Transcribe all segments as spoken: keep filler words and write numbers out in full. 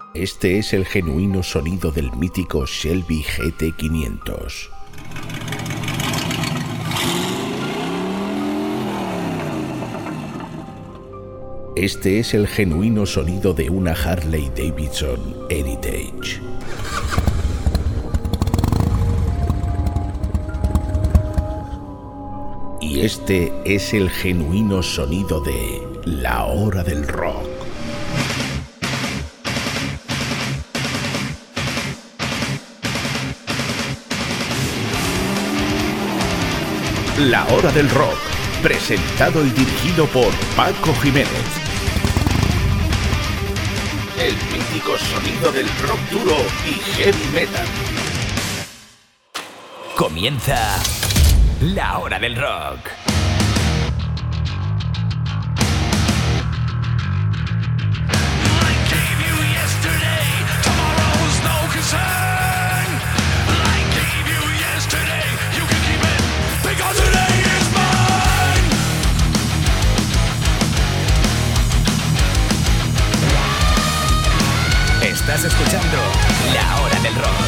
Este es el genuino sonido del mítico Shelby G T quinientos. Este es el genuino sonido de una Harley Davidson Heritage. Y este es el genuino sonido de La Hora del Rock. La Hora del Rock, presentado y dirigido por Paco Jiménez. El mítico sonido del rock duro y heavy metal. Comienza La Hora del Rock. Estás escuchando La Hora del Rock.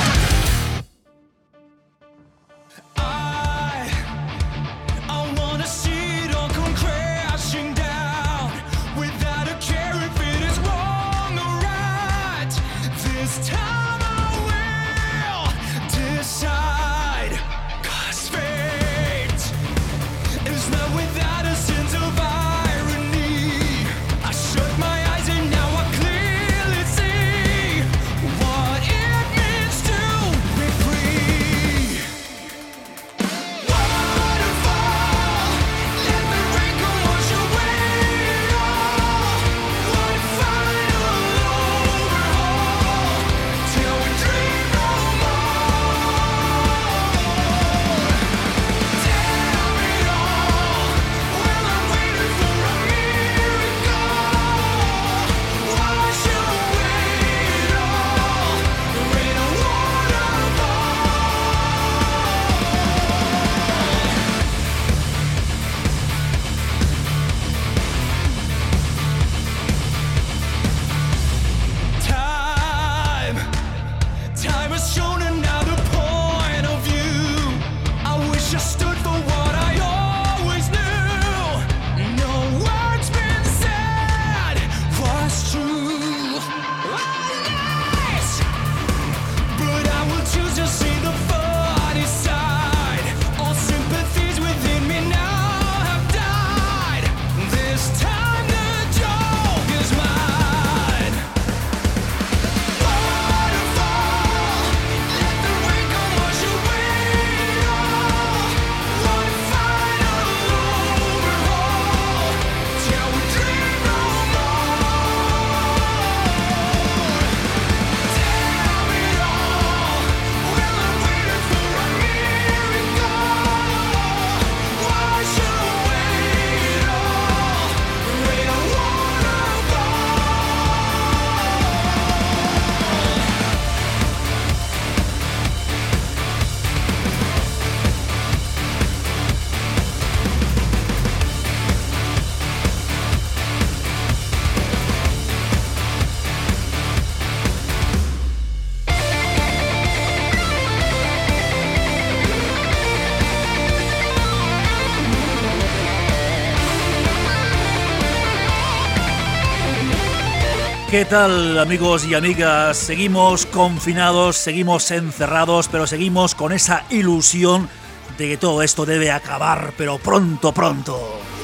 ¿Qué tal, amigos y amigas? Seguimos confinados, seguimos encerrados, pero seguimos con esa ilusión de que todo esto debe acabar, pero pronto, pronto.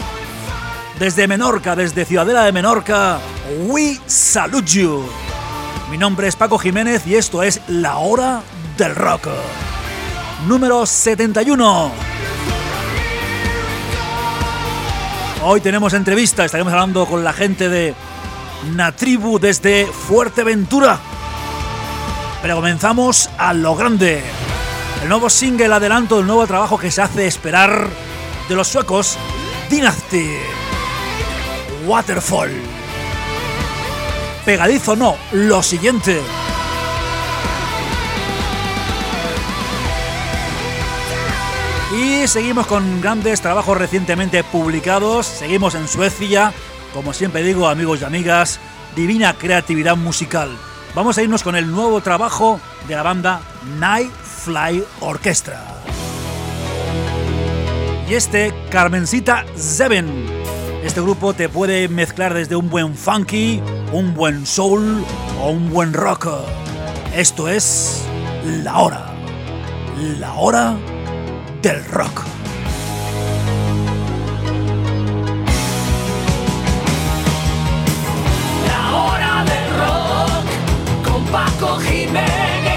Desde Menorca, desde Ciudadela de Menorca, we salute you. Mi nombre es Paco Jiménez y esto es La Hora del Rock. Número setenta y uno. Hoy tenemos entrevista, estaremos hablando con la gente de Natribu desde Fuerteventura. Pero comenzamos a lo grande. El nuevo single, adelanto del nuevo trabajo que se hace esperar de los suecos Dynasty, Waterfall. Pegadizo no, lo siguiente. Y seguimos con grandes trabajos recientemente publicados. Seguimos en Suecia. Como siempre digo, amigos y amigas, divina creatividad musical. Vamos a irnos con el nuevo trabajo de la banda Night Fly Orchestra. Y este, Carmencita Seven. Este grupo te puede mezclar desde un buen funky, un buen soul o un buen rock. Esto es La Hora. La Hora del Rock. La Hora del Rock con Paco Jiménez.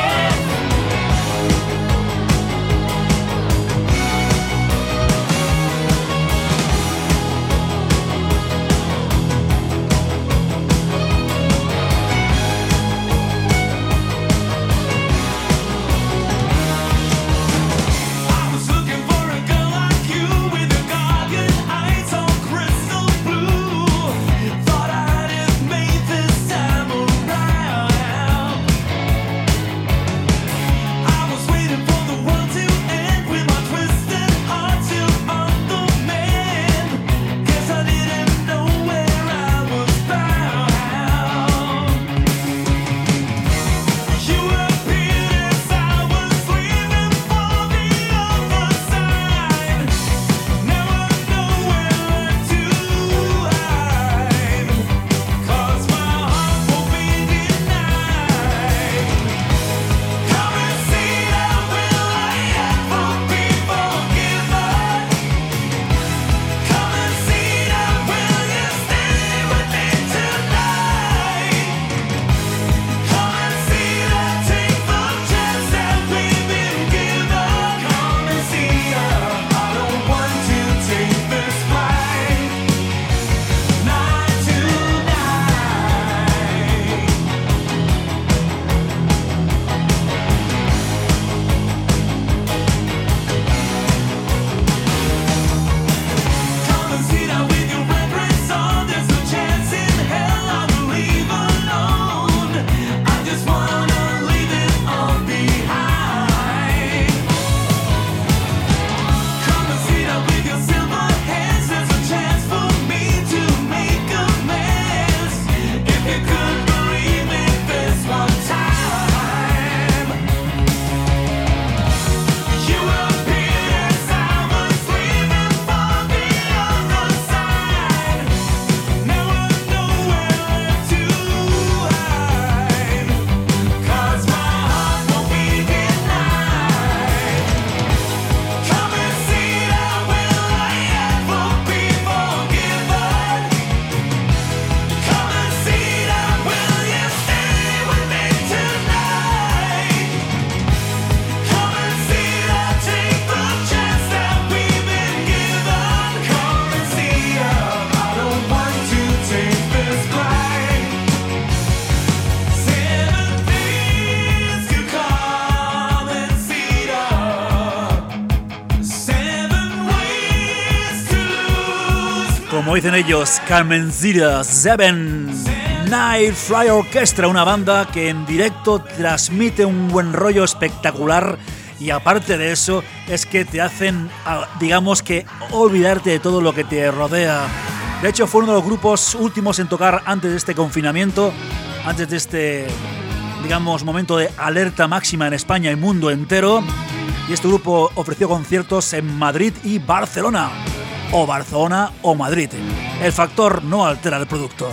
Como dicen ellos, Carmencita Seven, Night Fly Orchestra, una banda que en directo transmite un buen rollo espectacular y aparte de eso es que te hacen, digamos que, olvidarte de todo lo que te rodea. De hecho, fue uno de los grupos últimos en tocar antes de este confinamiento, antes de este, digamos, momento de alerta máxima en España y mundo entero. Y este grupo ofreció conciertos en Madrid y Barcelona. O Barcelona o Madrid. El factor no altera al productor.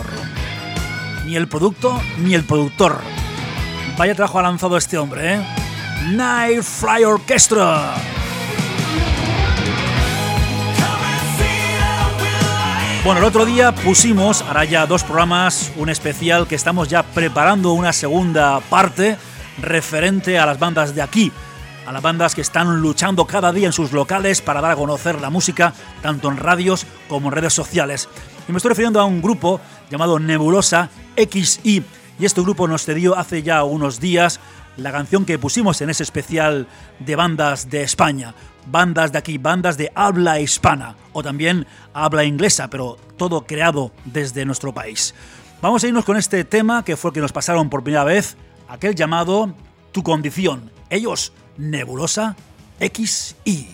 Ni el producto ni el productor. Vaya trabajo ha lanzado este hombre, ¿eh? Night Fly Orchestra. Bueno, el otro día pusimos, hará ya dos programas, un especial que estamos ya preparando una segunda parte referente a las bandas de aquí. A las bandas que están luchando cada día en sus locales para dar a conocer la música, tanto en radios como en redes sociales. Y me estoy refiriendo a un grupo llamado Nebulosa X I. Y este grupo nos cedió hace ya unos días la canción que pusimos en ese especial de bandas de España. Bandas de aquí, bandas de habla hispana o también habla inglesa, pero todo creado desde nuestro país. Vamos a irnos con este tema que fue el que nos pasaron por primera vez, aquel llamado Tu Condición. Ellos, Nebulosa X I.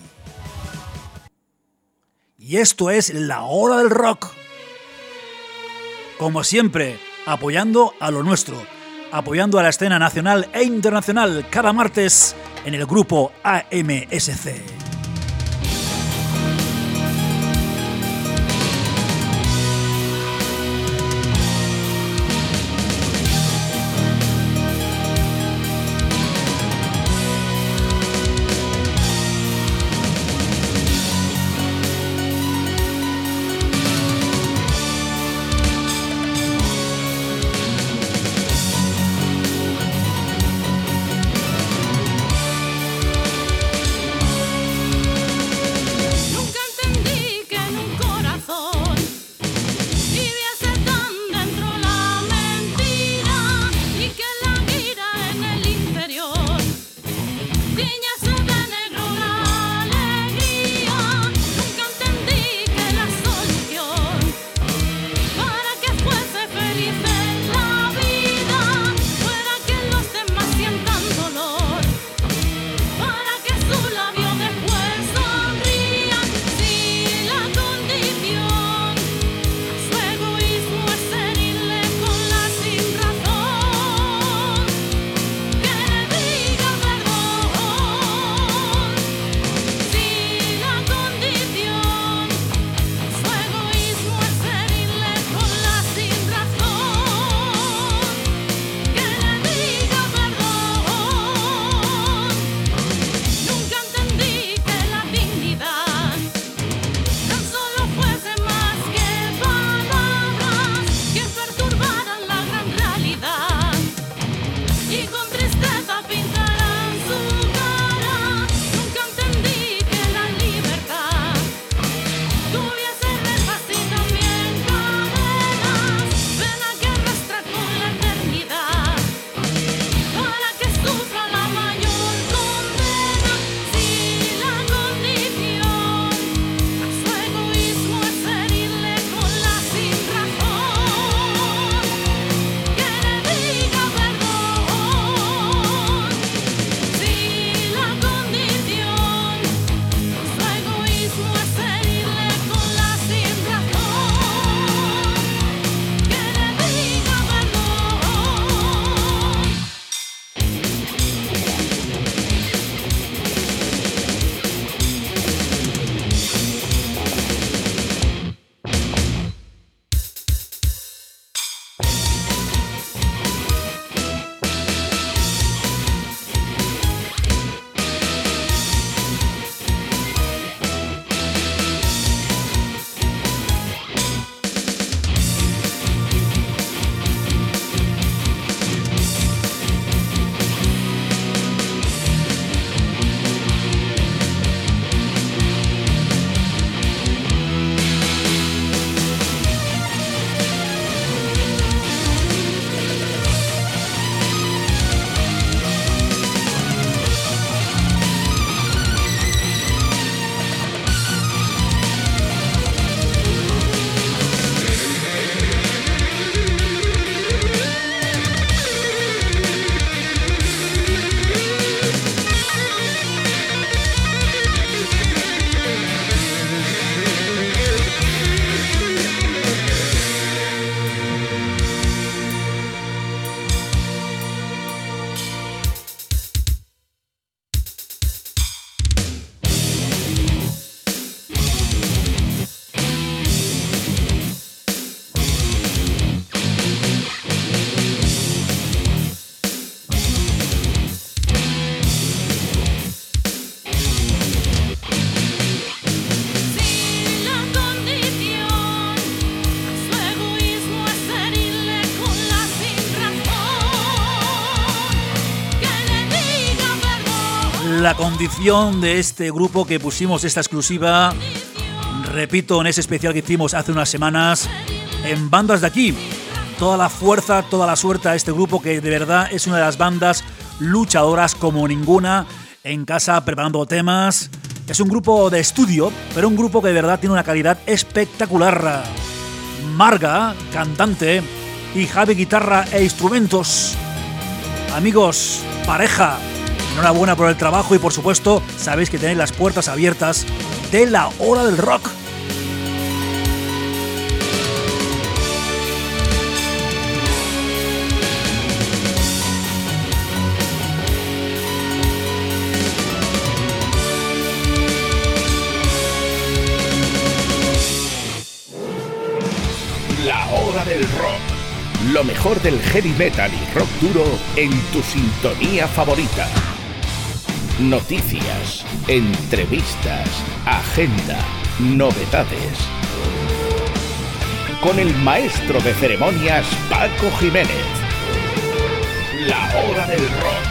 Y esto es La Hora del Rock. Como siempre, apoyando a lo nuestro, apoyando a la escena nacional e internacional cada martes en el grupo A M S C. La condición de este grupo que pusimos esta exclusiva, repito, en ese especial que hicimos hace unas semanas, en bandas de aquí. Toda la fuerza, toda la suerte a este grupo que de verdad es una de las bandas luchadoras como ninguna, en casa preparando temas. Es un grupo de estudio, pero un grupo que de verdad tiene una calidad espectacular. Marga, cantante, y Javi, guitarra e instrumentos. Amigos, pareja, enhorabuena por el trabajo y por supuesto sabéis que tenéis las puertas abiertas de la hora del rock. Lo mejor del heavy metal y rock duro en tu sintonía favorita. Noticias, entrevistas, agenda, novedades. Con el maestro de ceremonias Paco Jiménez. La hora del rock.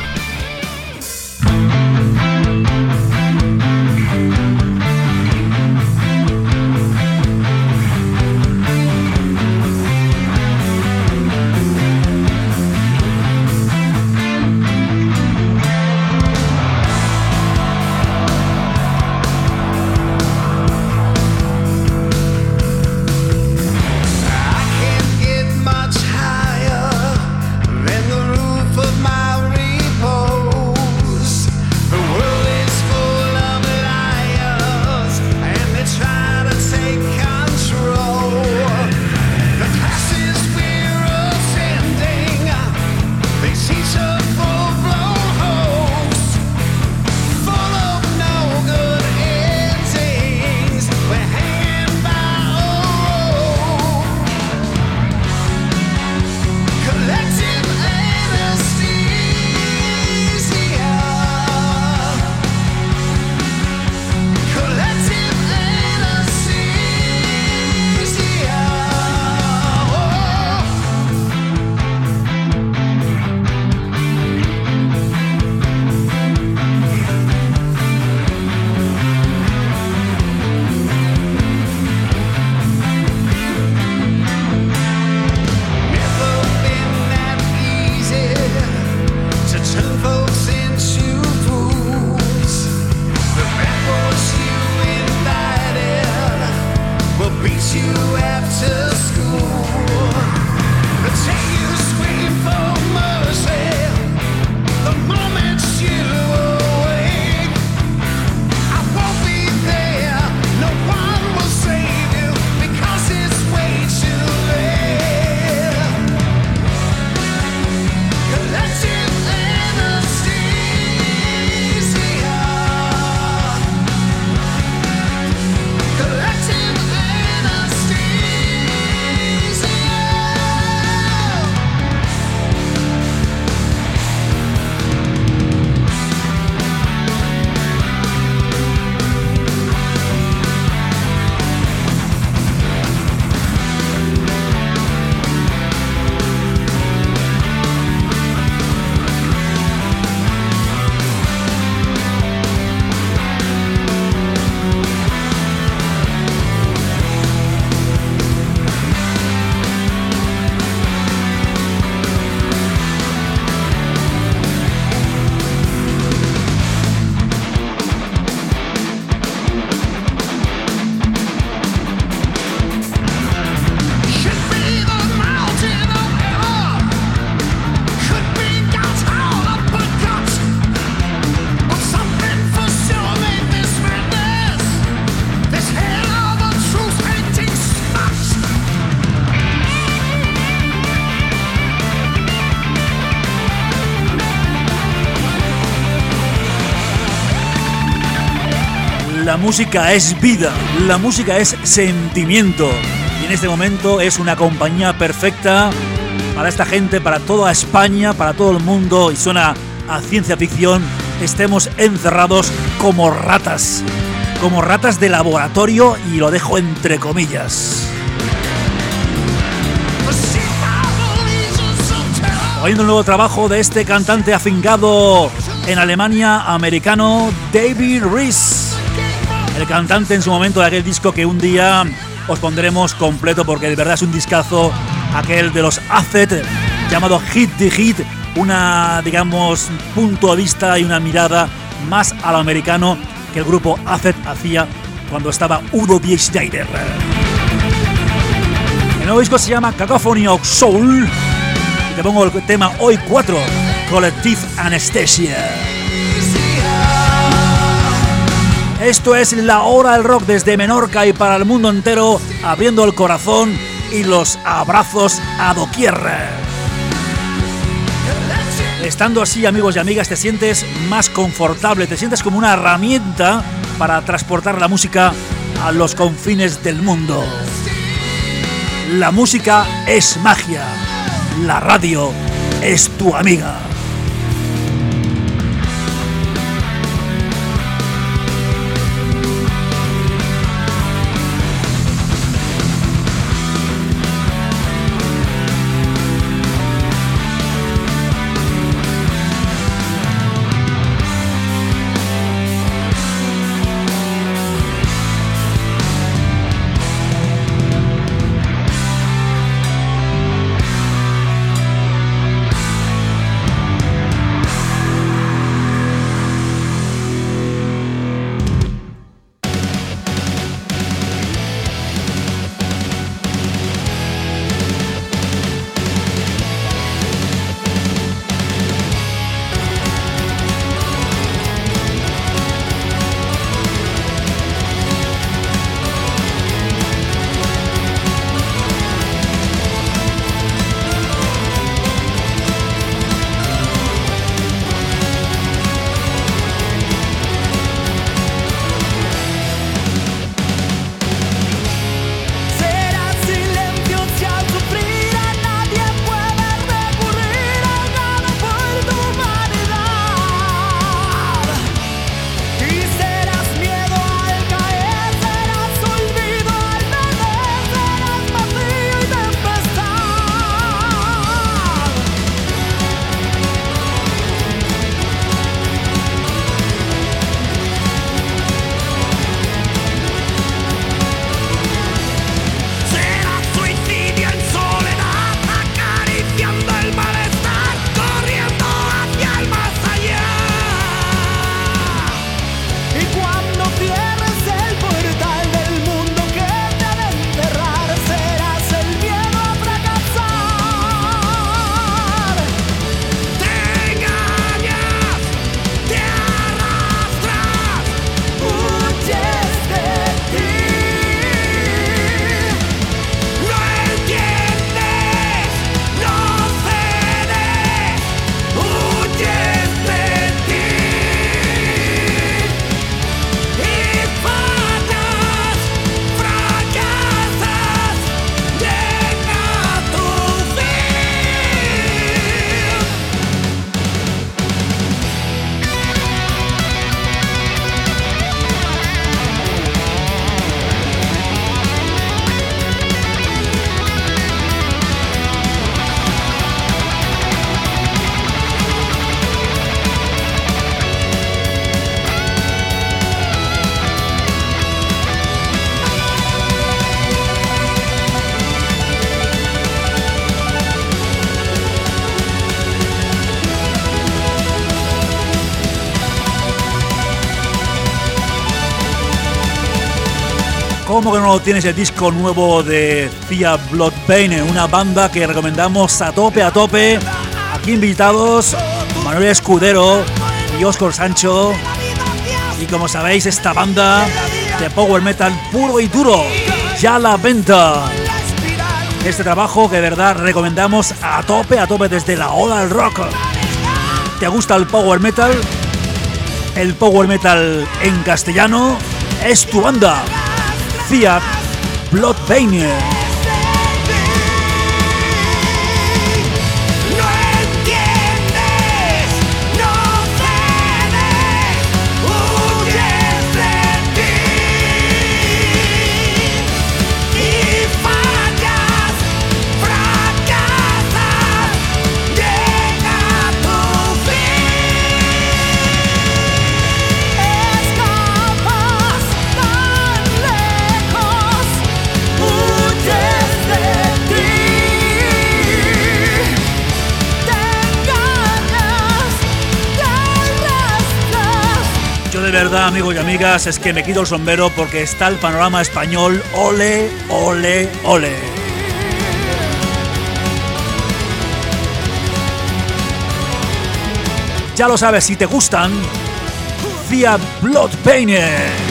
La música es vida, la música es sentimiento y en este momento es una compañía perfecta para esta gente, para toda España, para todo el mundo, y suena a ciencia ficción. Estemos encerrados como ratas, como ratas de laboratorio, y lo dejo entre comillas. Oyendo un nuevo trabajo de este cantante afincado en Alemania, americano, David Rees. El cantante en su momento de aquel disco que un día os pondremos completo, porque de verdad es un discazo, aquel de los Acet, llamado Hit the Hit, una, digamos, punto de vista y una mirada más a lo americano que el grupo Acet hacía cuando estaba Udo Schneider. El nuevo disco se llama Cacophony of Soul y te pongo el tema hoy cuatro, Collective Anesthesia. Esto es La Hora del Rock desde Menorca y para el mundo entero, abriendo el corazón y los abrazos a doquier. Estando así, amigos y amigas, te sientes más confortable, te sientes como una herramienta para transportar la música a los confines del mundo. La música es magia. la radio es tu amiga. ¿Cómo que no lo tienes el disco nuevo de Thea Bloodbane? Una banda que recomendamos a tope, a tope. Aquí invitados Manuel Escudero y Óscar Sancho. Y como sabéis, esta banda de power metal puro y duro ya a la venta. Este trabajo que de verdad recomendamos a tope, a tope desde la Hora del Rock. ¿Te gusta el power metal? El power metal en castellano es tu banda. Thea Bloodbane. De verdad, amigos y amigas, es que me quito el sombrero porque está el panorama español. Ole, ole, ole. Ya lo sabes, si te gustan, Thea Bloodbane.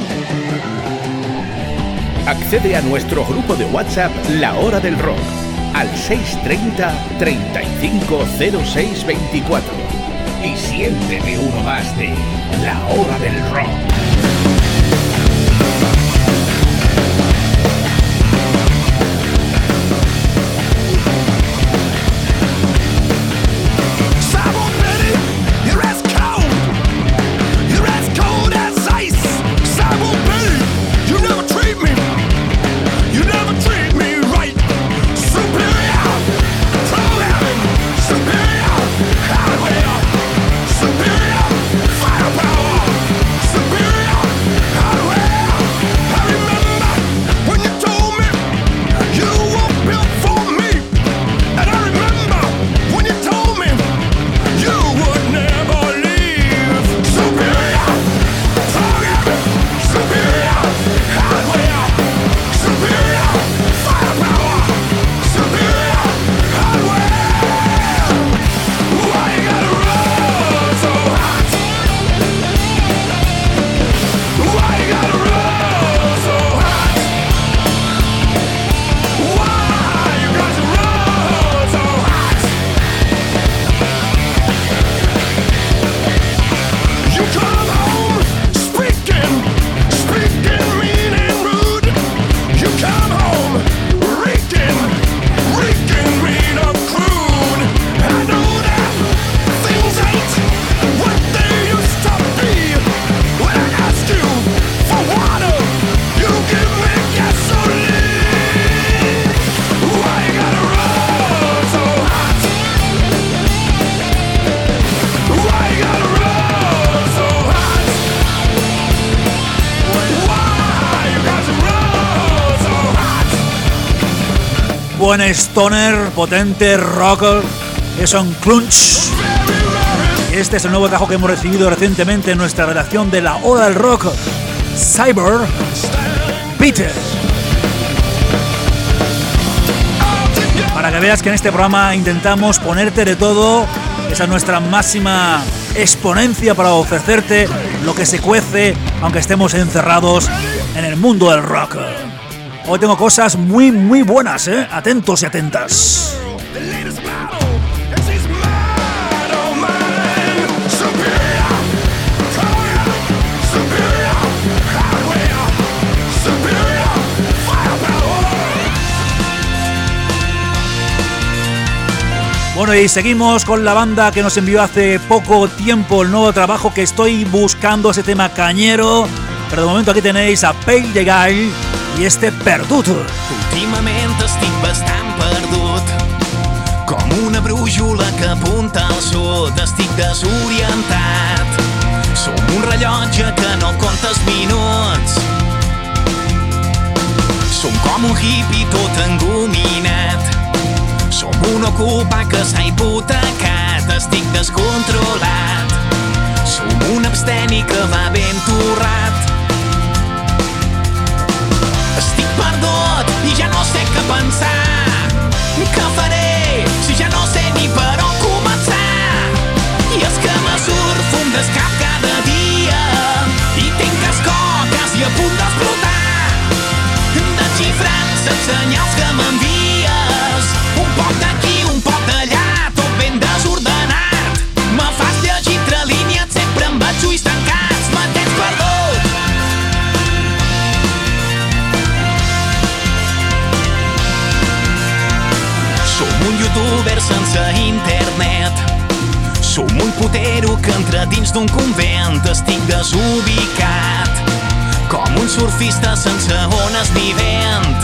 Accede a nuestro grupo de WhatsApp La Hora del Rock. al seis treinta, treinta y cinco cero seis veinticuatro y siéntete uno más de La Hora del Rock. Buen stoner, potente rock, es un crunch. Este es el nuevo trabajo que hemos recibido recientemente en nuestra redacción de La Hora del Rock, Cyber Peter. Para que veas que en este programa intentamos ponerte de todo, esa es nuestra máxima exponencia para ofrecerte lo que se cuece, aunque estemos encerrados en el mundo del rock. Hoy tengo cosas muy muy buenas, ¿eh? Atentos y atentas. Bueno, y seguimos con la banda que nos envió hace poco tiempo el nuevo trabajo que estoy buscando, ese tema cañero. Pero de momento aquí tenéis a Pale the Guy i este perdut. Últimament estic bastant perdut, com una brújula que apunta al sud. Estic desorientat, som un rellotge que no compta els minuts. Som com un hippie tot engominat, som un ocupa que s'ha hipotecat. Estic descontrolat, som un absteni que va ben torrat. Estic perdut i ja no sé què pensar. Què faré si ja no sé ni per on començar? I és que me surf un descap cada dia i tinc escó quasi a punt d'explotar, desxifrant els senyals que m'envies. Un poc d'aquí, un poc d'allà, tot ben desordenat. Me fas llegir entre línies, sempre amb els ulls tancats. Me tens perdut. Som un youtuber sense internet, som un putero que entra dins d'un convent. Estic desubicat, com un surfista sense ones ni vent.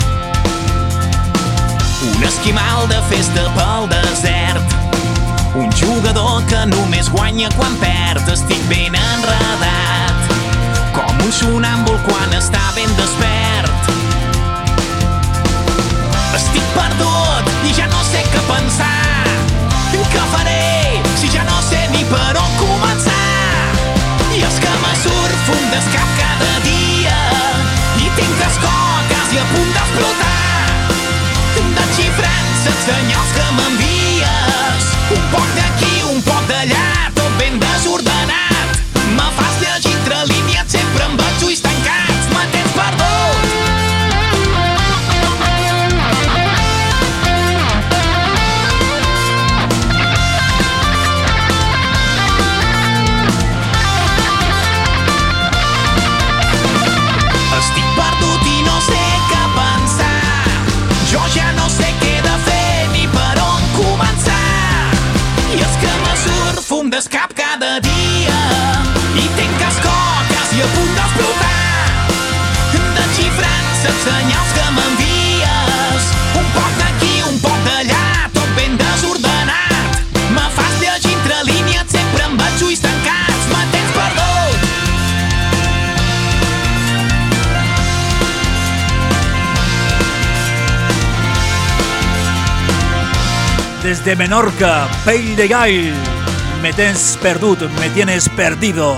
Un esquimal de festa pel desert, un jugador que només guanya quan perd. Estic ben enredat, com un sonàmbul quan està ben despert. Estic perdut i ja no sé què pensar. Què faré si ja no sé ni per on començar? I és que me surf un descap cada dia i tinc escó quasi a punt d'explotar, desxifrant els senyals que m'envies. Un poc d'aquí, un poc d'allà, tot ben desordenat. Me fas llegir entre línies, sempre amb els ulls tancats. Me tens perdut. senyals que m'envies. Un poc d'aquí, un poc d'allà, tot ben desordenat. Me fas llegir entre línies, sempre amb els ulls tancats. Me tens perdut. Desde Menorca, Pell de Gall, me tens perdut, me tienes perdido.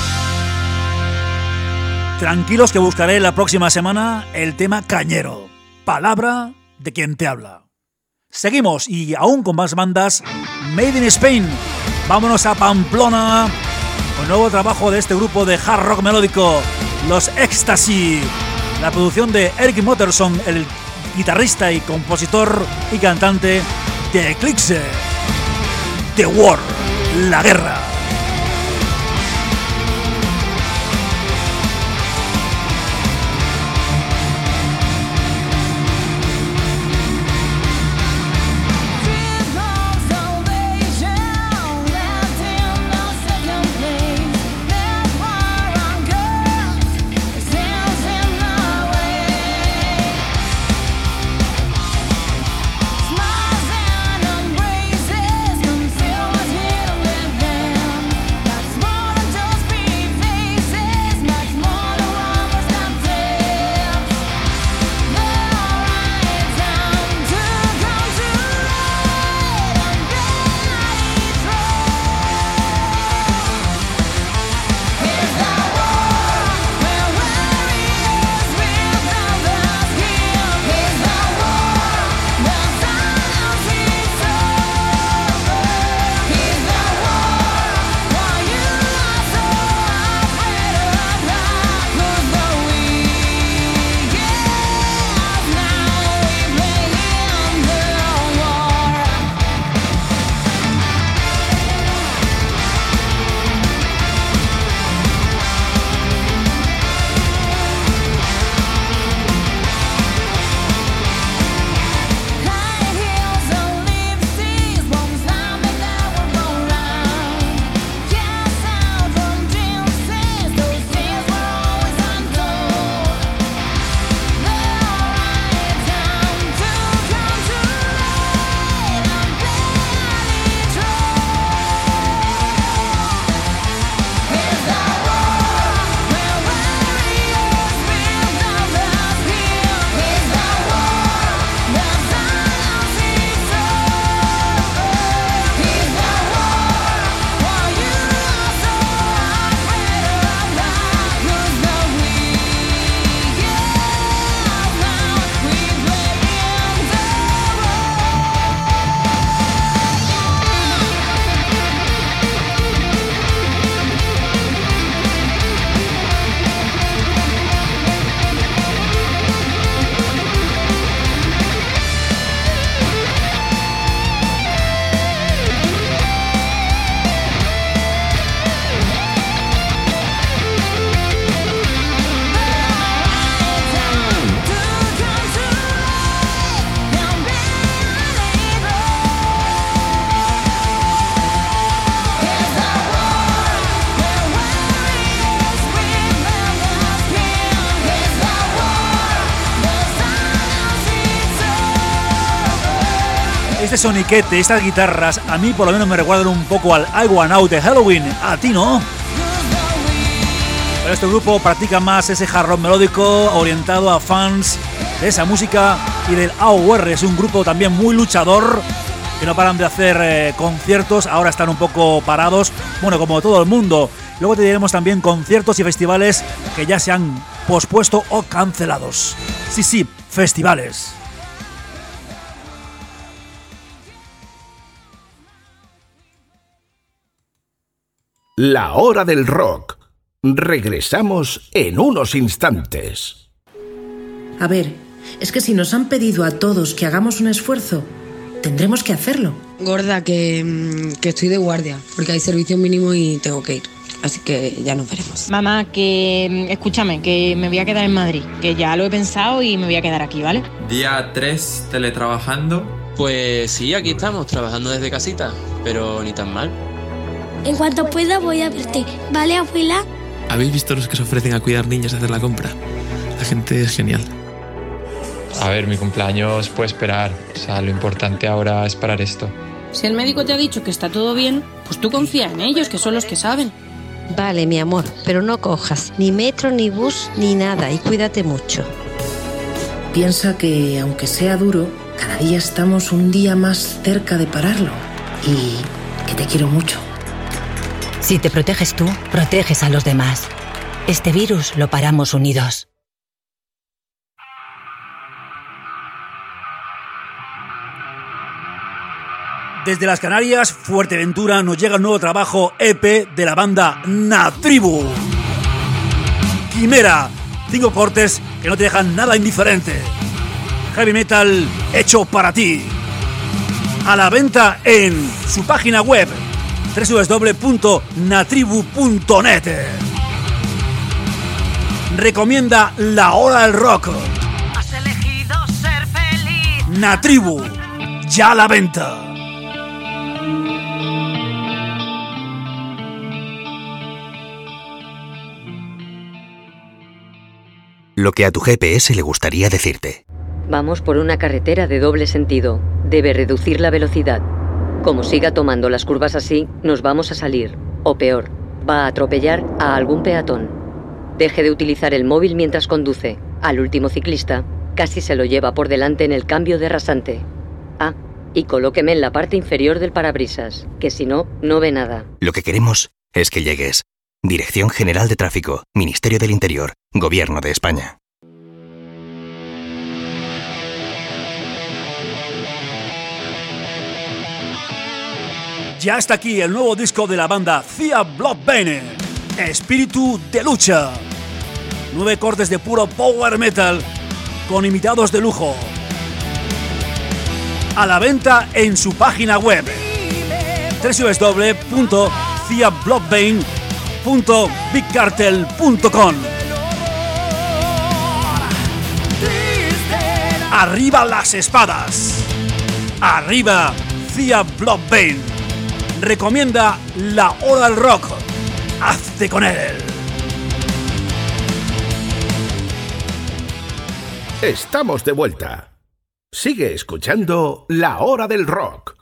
Tranquilos que buscaré la próxima semana el tema cañero. Palabra de quien te habla. Seguimos y aún con más bandas. Made in Spain. Vámonos a Pamplona. Un nuevo trabajo de este grupo de hard rock melódico, los Ecstasy. La producción de Eric Motterson, el guitarrista y compositor y cantante de Eclipse. The War, la guerra. Este soniquete, estas guitarras, a mí por lo menos me recuerdan un poco al I Want Out de Halloween. A ti, ¿no? Pero este grupo practica más ese hard rock melódico orientado a fans de esa música y del A O R. Es un grupo también muy luchador, que no paran de hacer eh, conciertos. Ahora están un poco parados, bueno, como todo el mundo. Luego te diremos también conciertos y festivales que ya se han pospuesto o cancelados. Sí, sí, festivales. La hora del rock. Regresamos en unos instantes. A ver, es que si nos han pedido a todos que hagamos un esfuerzo, tendremos que hacerlo. Gorda, que, que estoy de guardia, porque hay servicio mínimo y tengo que ir. Así que ya nos veremos. Mamá, que escúchame, que me voy a quedar en Madrid, que ya lo he pensado y me voy a quedar aquí, ¿vale? Día tres, teletrabajando. Pues sí, aquí estamos, trabajando desde casita, pero ni tan mal. En cuanto pueda voy a verte, ¿vale, abuela? ¿Habéis visto los que se ofrecen a cuidar niños y hacer la compra? La gente es genial. A ver, mi cumpleaños puede esperar. O sea, lo importante ahora es parar esto. Si el médico te ha dicho que está todo bien, pues tú confía en ellos, que son los que saben. Vale, mi amor, pero no cojas ni metro, ni bus, ni nada, y cuídate mucho. Piensa que, aunque sea duro, cada día estamos un día más cerca de pararlo. Y que te quiero mucho. Si te proteges tú, proteges a los demás. Este virus lo paramos unidos. Desde las Canarias, Fuerteventura, nos llega un nuevo trabajo E P de la banda Natribu. Quimera, cinco cortes que no te dejan nada indiferente. Heavy metal hecho para ti. A la venta en su página web doble u doble u doble u punto natribu punto net. Recomienda La Hora del Rock. Has elegido ser feliz. Natribu, ya a la venta. Lo que a tu G P S le gustaría decirte. Vamos por una carretera de doble sentido. Debe reducir la velocidad. Como siga tomando las curvas así, nos vamos a salir. O peor, va a atropellar a algún peatón. Deje de utilizar el móvil mientras conduce. Al último ciclista, casi se lo lleva por delante en el cambio de rasante. Ah, y colóqueme en la parte inferior del parabrisas, que si no, no ve nada. Lo que queremos es que llegues. Dirección General de Tráfico, Ministerio del Interior, Gobierno de España. Ya está aquí el nuevo disco de la banda Thea Bloodbane, Espíritu de Lucha. Nueve cortes de puro power metal con invitados de lujo. A la venta en su página web doble u doble u doble u punto thea bloodbane punto big cartel punto com. Arriba las espadas. Arriba Thea Bloodbane. Recomienda La Hora del Rock. Hazte con él. Estamos de vuelta. Sigue escuchando La Hora del Rock.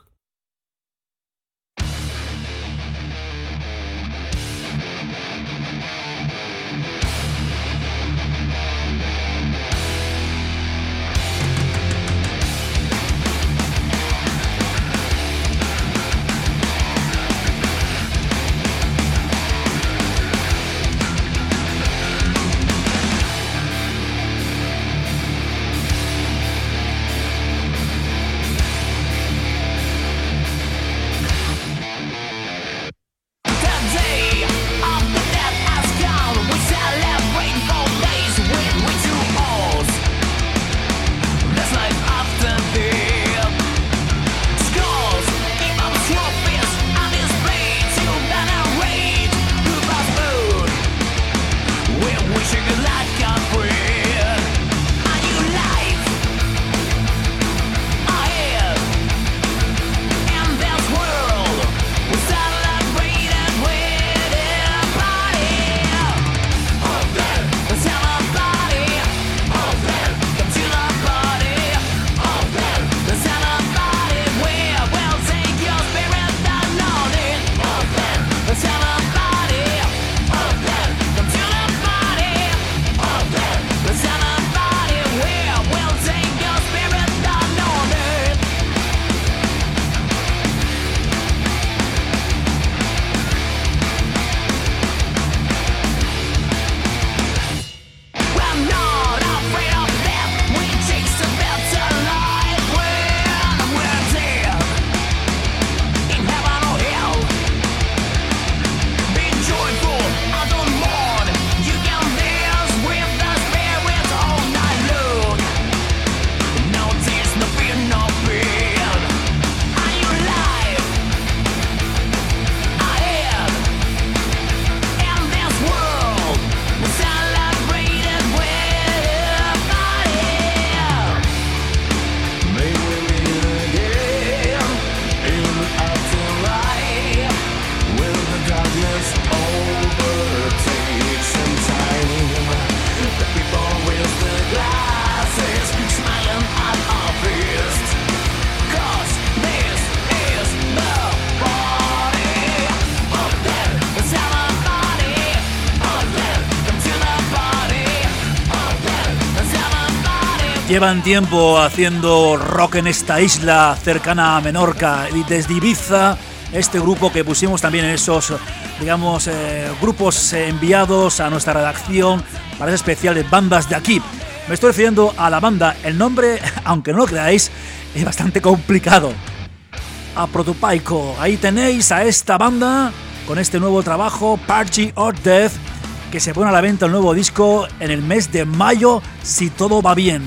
Llevan tiempo haciendo rock en esta isla cercana a Menorca, y desde Ibiza, este grupo que pusimos también en esos, digamos, eh, grupos enviados a nuestra redacción para ese especial de bandas de aquí. Me estoy refiriendo a la banda, el nombre, aunque no lo creáis, es bastante complicado. A Protopaico, ahí tenéis a esta banda con este nuevo trabajo, Party or Death, que se pone a la venta el nuevo disco en el mes de mayo, si todo va bien.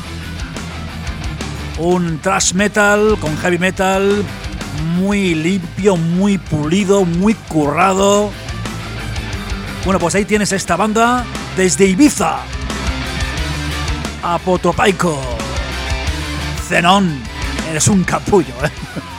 Un thrash metal con heavy metal muy limpio, muy pulido, muy currado. Bueno, pues ahí tienes esta banda desde Ibiza. Apotropaico. Zenón, eres un capullo, ¿eh?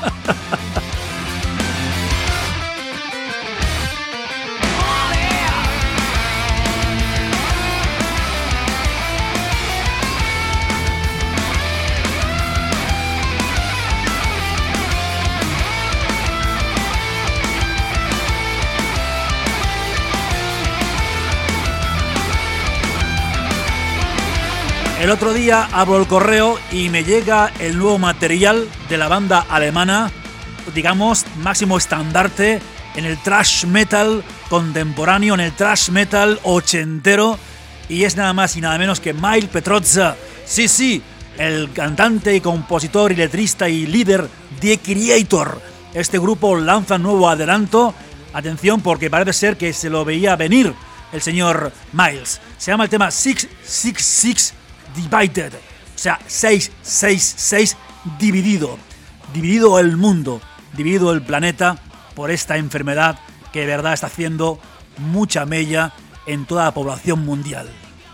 El otro día abro el correo y me llega el nuevo material de la banda alemana, digamos, máximo estandarte en el thrash metal contemporáneo, en el thrash metal ochentero, y es nada más y nada menos que Mile Petrozza. Sí, sí, el cantante y compositor y letrista y líder de Creator. Este grupo lanza un nuevo adelanto. Atención, porque parece ser que se lo veía venir el señor Miles. Se llama el tema seis seis seis Divided, o sea, seis seis seis dividido, dividido el mundo, dividido el planeta por esta enfermedad que de verdad está haciendo mucha mella en toda la población mundial.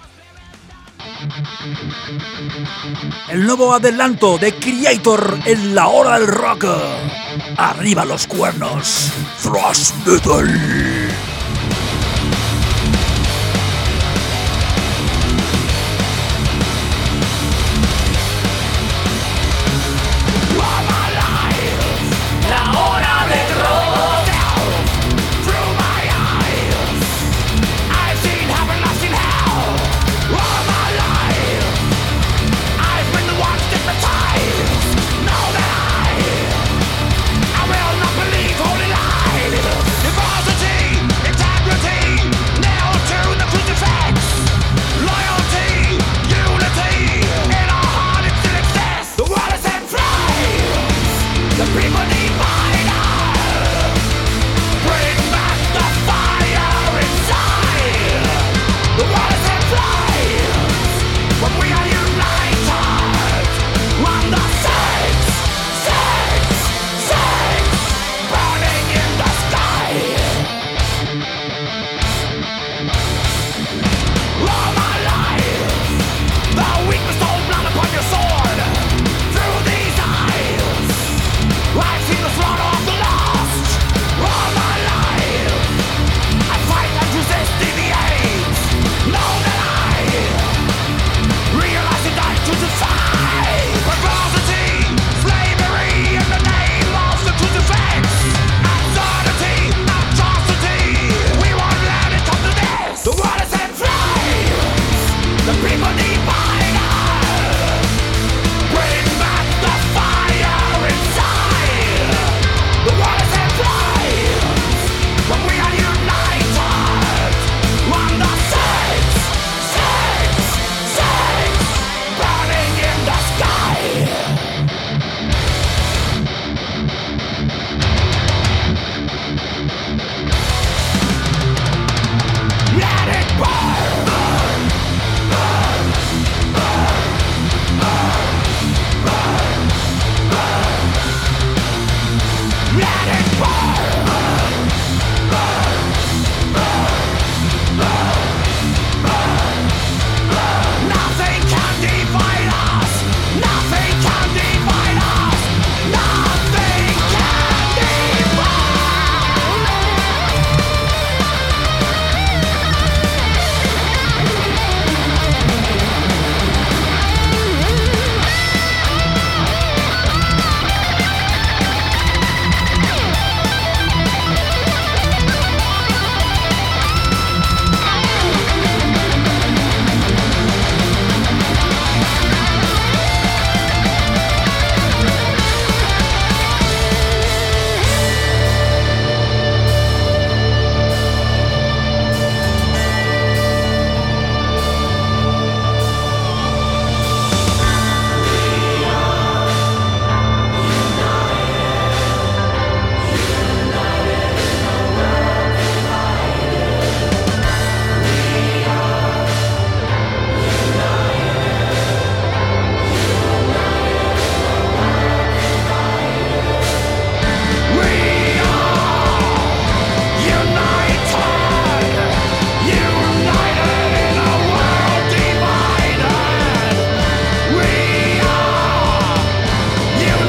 El nuevo adelanto de Creator en la hora del rock. Arriba los cuernos, thrash metal. University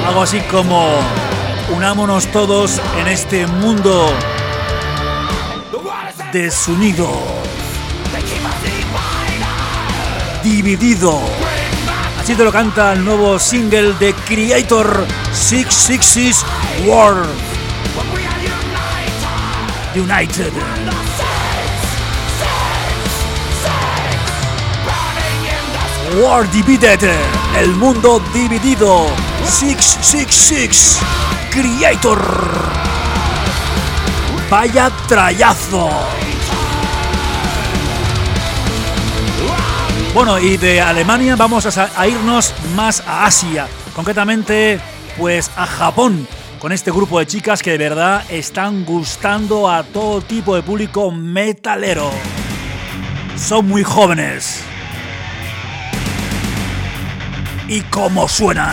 Algo así como unámonos todos en este mundo desunido, dividido. Así te lo canta el nuevo single de Kreator, seis seis seis World United. World Divided, el mundo dividido. seis seis seis Kreator. Vaya trayazo. Bueno, y de Alemania vamos a, a irnos más a Asia, concretamente pues a Japón, con este grupo de chicas que de verdad están gustando a todo tipo de público metalero. Son muy jóvenes. ¿Y cómo suenan?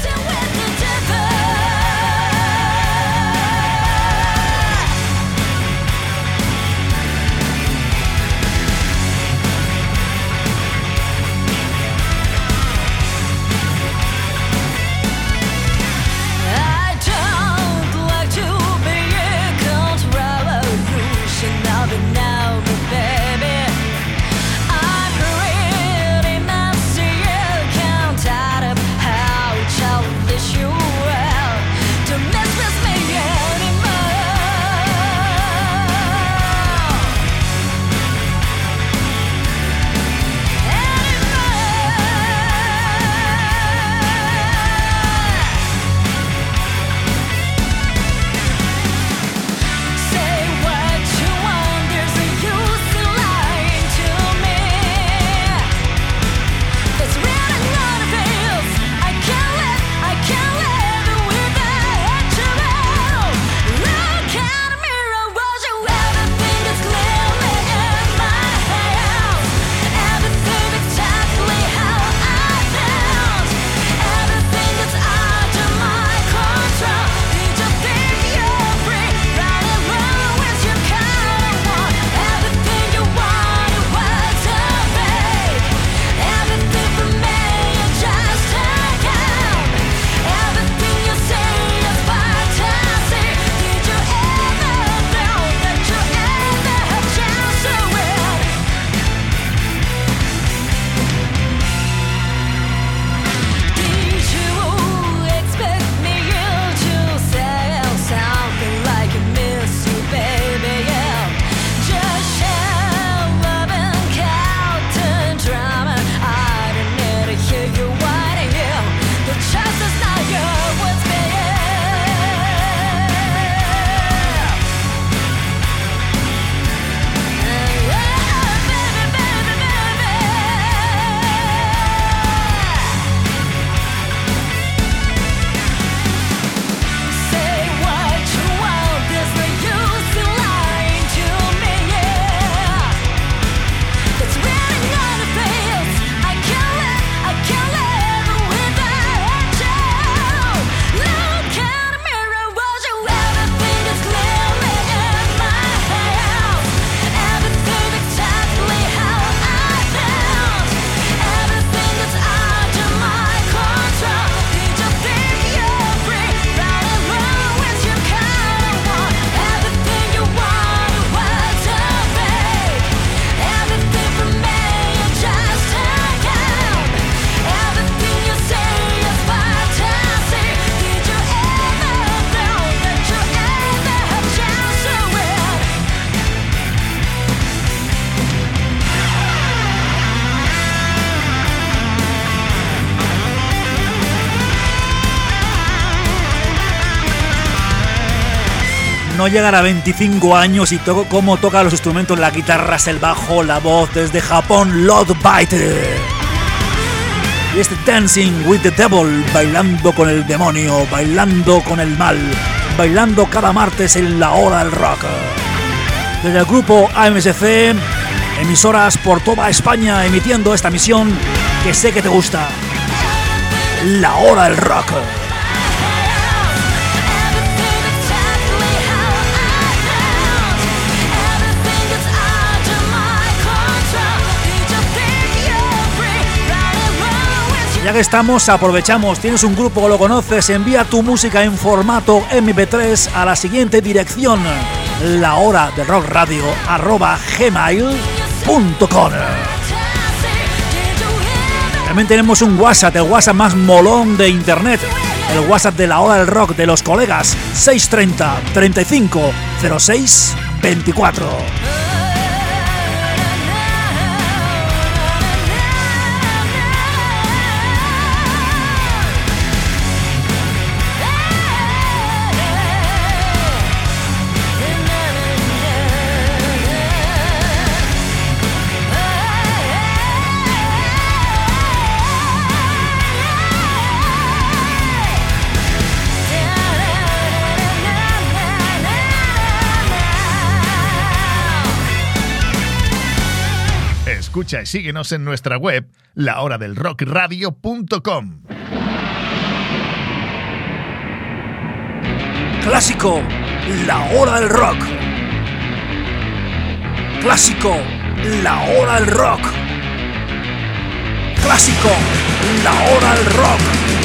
No llegar a veinticinco años y toco cómo toca los instrumentos, la guitarra, el bajo, la voz desde Japón, Lodbite. Y este Dancing with the Devil, bailando con el demonio, bailando con el mal, bailando cada martes en la hora del rock. Desde el grupo A M S C, emisoras por toda España emitiendo esta misión que sé que te gusta. La hora del rock. ya que estamos, aprovechamos. Tienes un grupo, lo conoces, envía tu música en formato eme pe tres a la siguiente dirección: la hora del rock radio arroba gmail punto com. También tenemos un WhatsApp, el WhatsApp más molón de internet, el WhatsApp de la hora del rock de los colegas, seis treinta, treinta y cinco, cero seis, veinticuatro. Escucha y síguenos en nuestra web, la hora del rock radio punto com. Clásico, la hora del rock. Clásico, la hora del rock. Clásico, la hora del rock.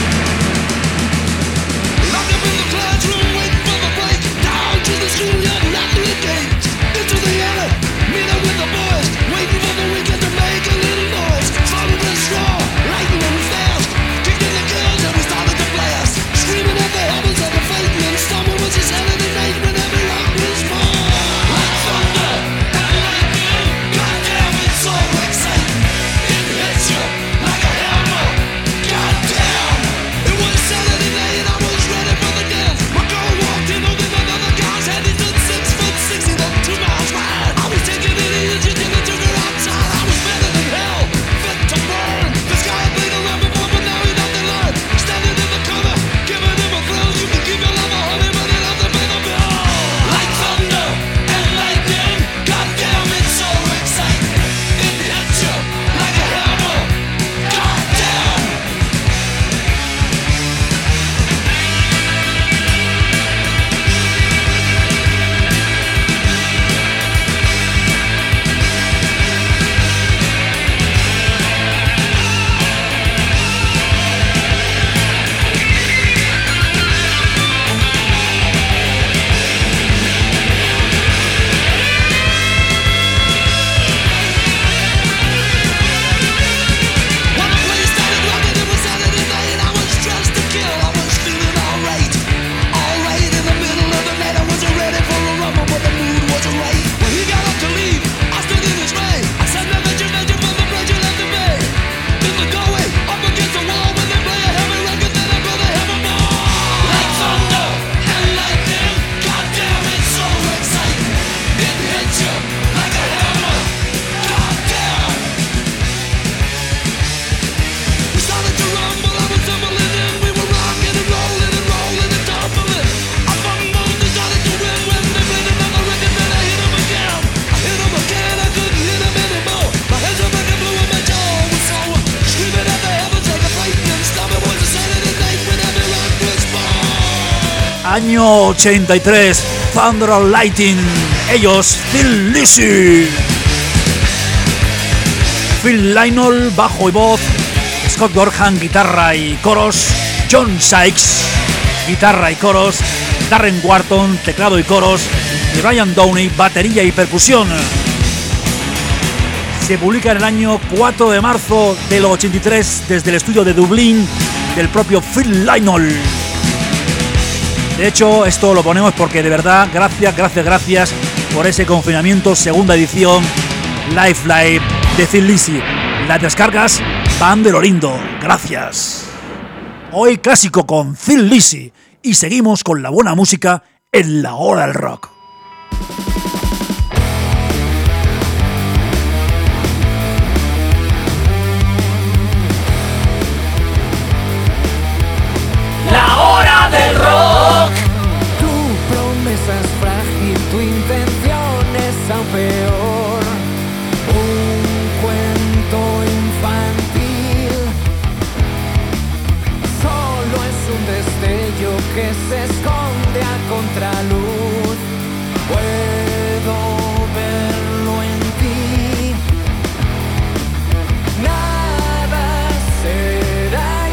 Año ochenta y tres, Thunder and Lightning, ellos Thin Lizzy. Phil Lynott, bajo y voz, Scott Gorham, guitarra y coros, John Sykes, guitarra y coros, Darren Wharton, teclado y coros, y Ryan Downey, batería y percusión. Se publica en el año cuatro de marzo del ochenta y tres desde el estudio de Dublín del propio Phil Lynott. De hecho, esto lo ponemos porque de verdad, gracias, gracias, gracias por ese confinamiento, segunda edición, Live Live de Thin Lizzy. Las descargas van de lo lindo, gracias. Hoy clásico con Thin Lizzy y seguimos con la buena música en la hora del rock. La hora del rock. Tu promesa es frágil, tu intención es aún peor. Un cuento infantil solo es un destello que se esconde a contraluz. Puedo verlo en ti. Nada será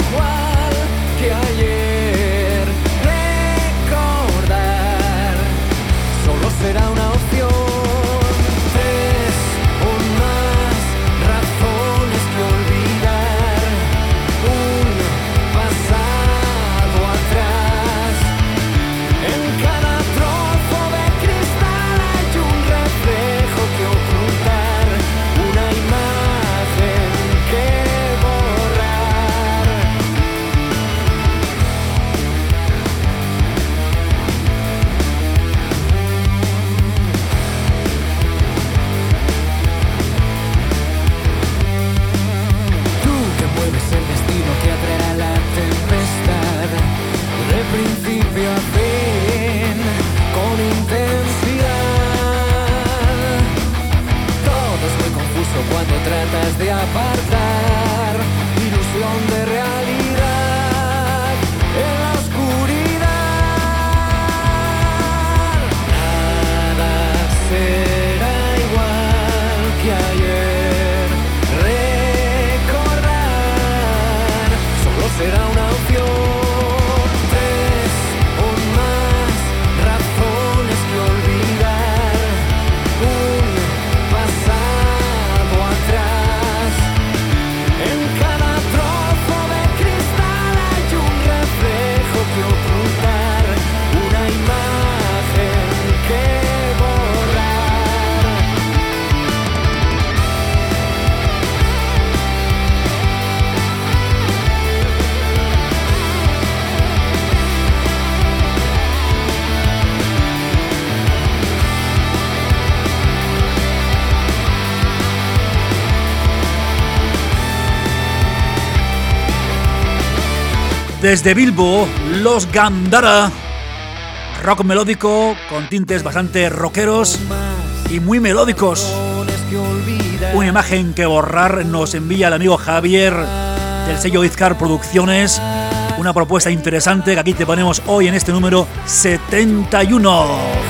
Desde Bilbo, los Gandara. Rock melódico con tintes bastante rockeros y muy melódicos. Una imagen que borrar nos envía el amigo Javier del sello Izcar Producciones. Una propuesta interesante que aquí te ponemos hoy en este número setenta y uno.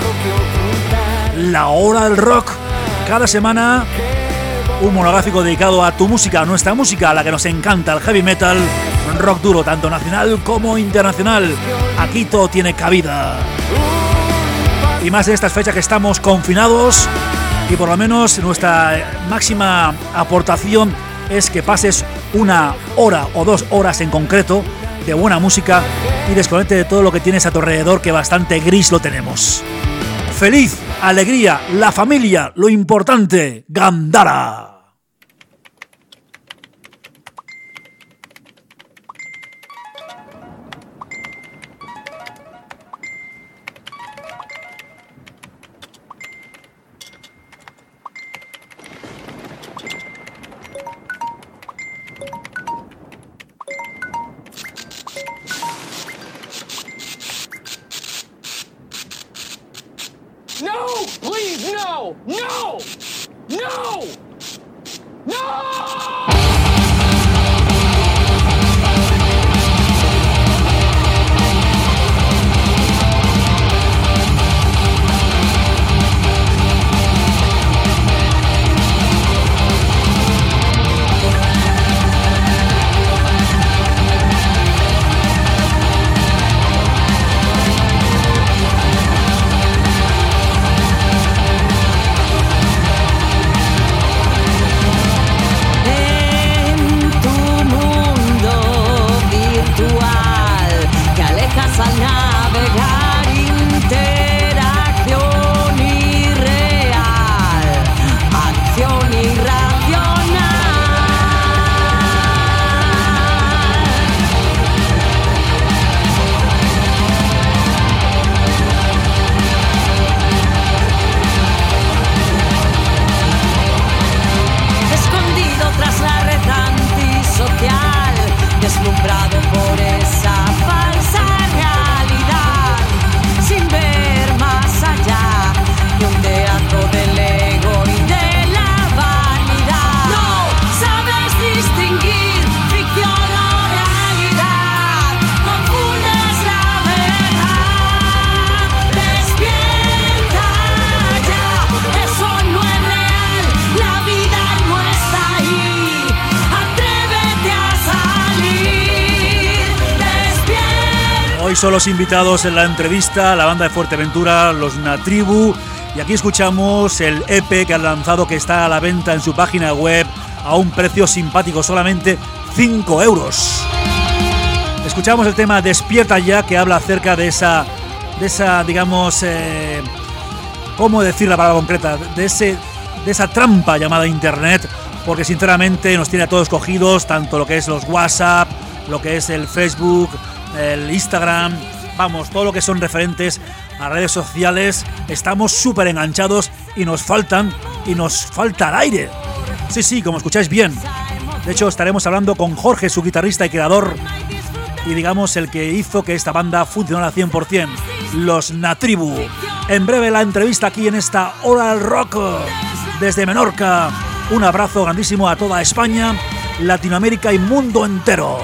La hora del rock. Cada semana un monográfico dedicado a tu música, a nuestra música, a la que nos encanta, el heavy metal, rock duro, tanto nacional como internacional. Aquí todo tiene cabida. Y más en estas fechas que estamos confinados, y por lo menos nuestra máxima aportación es que pases una hora o dos horas en concreto de buena música y desconecte de todo lo que tienes a tu alrededor, que bastante gris lo tenemos. Feliz, alegría, la familia, lo importante, Gandara. No! Please, no! No! No! No! Al navegar, interacción irreal, acción irracional. Escondido tras la red antisocial, deslumbrado por esa falsa realidad, sin ver más allá de un teatro del ego y de la vanidad. No sabes distinguir ficción o realidad, confundes la verdad. Despierta ya, eso no es real, la vida no está ahí. Atrévete a salir, despierta. Hoy son los invitados en la entrevista, la banda de Fuerteventura, los Natribu, y aquí escuchamos el E P que han lanzado, que está a la venta en su página web a un precio simpático, solamente cinco euros. Escuchamos el tema Despierta ya, que habla acerca de esa, de esa digamos, eh, ¿cómo decir la palabra concreta? De, ese, de esa trampa llamada Internet, porque sinceramente nos tiene a todos cogidos, tanto lo que es los WhatsApp, lo que es el Facebook, el Instagram, vamos, todo lo que son referentes a redes sociales. Estamos súper enganchados y nos faltan, y nos falta el aire. Sí, sí, como escucháis bien. De hecho, estaremos hablando con Jorge, su guitarrista y creador, y digamos el que hizo que esta banda funcionara al cien por ciento, los Natribu. En breve la entrevista aquí en esta Hora del Rock desde Menorca. Un abrazo grandísimo a toda España, Latinoamérica y mundo entero.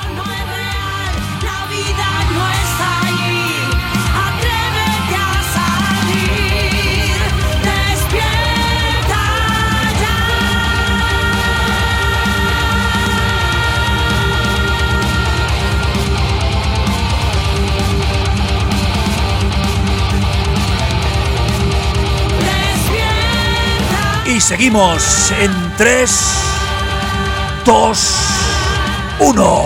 Y seguimos en tres, dos, uno.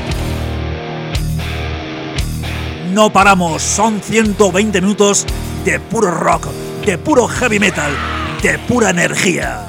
No paramos, son ciento veinte minutos de puro rock, de puro heavy metal, de pura energía.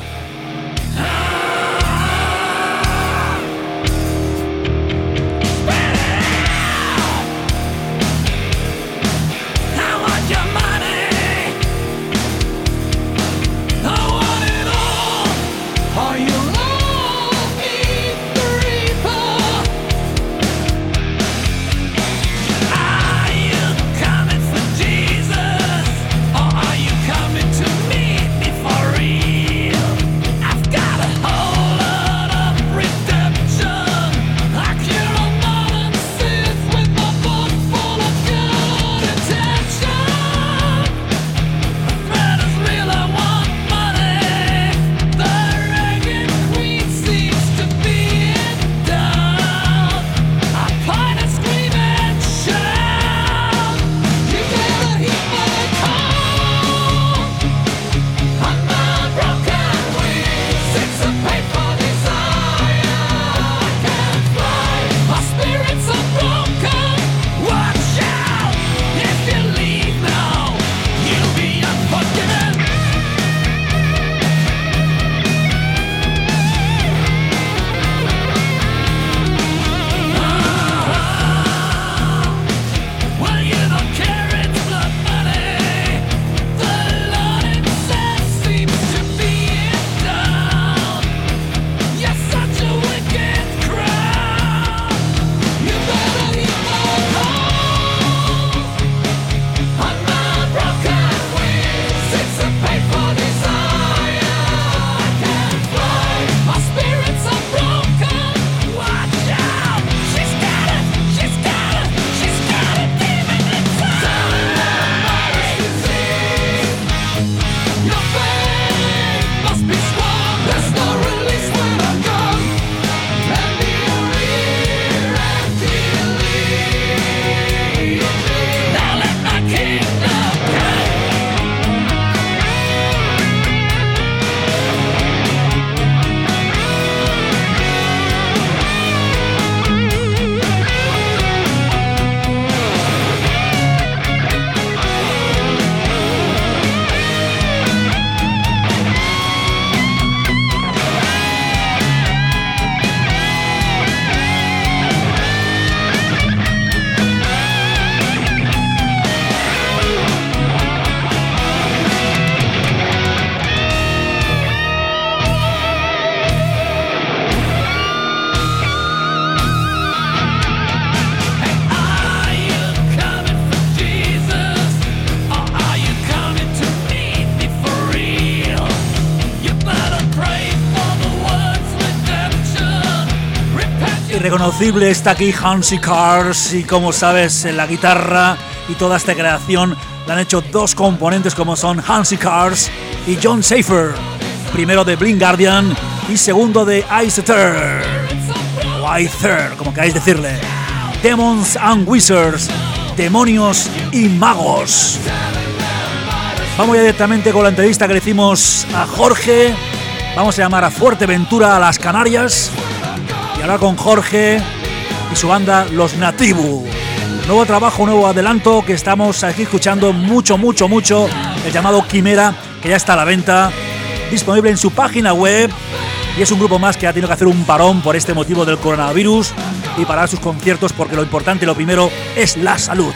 irreconocible está aquí Hansi Cars y como sabes en la guitarra y toda esta creación la han hecho dos componentes como son Hansi Cars y John Schaefer, primero de Blind Guardian y segundo de Aether o Aether, como queráis decirle. Demons and Wizards, demonios y magos. Vamos ya directamente con la entrevista que le hicimos a Jorge. Vamos a llamar a Fuerteventura, a las Canarias, y hablar con Jorge y su banda Los Natribu. Nuevo trabajo, nuevo adelanto que estamos aquí escuchando mucho, mucho, mucho, el llamado Quimera, que ya está a la venta, disponible en su página web, y es un grupo más que ha tenido que hacer un parón por este motivo del coronavirus y parar sus conciertos porque lo importante y lo primero es la salud.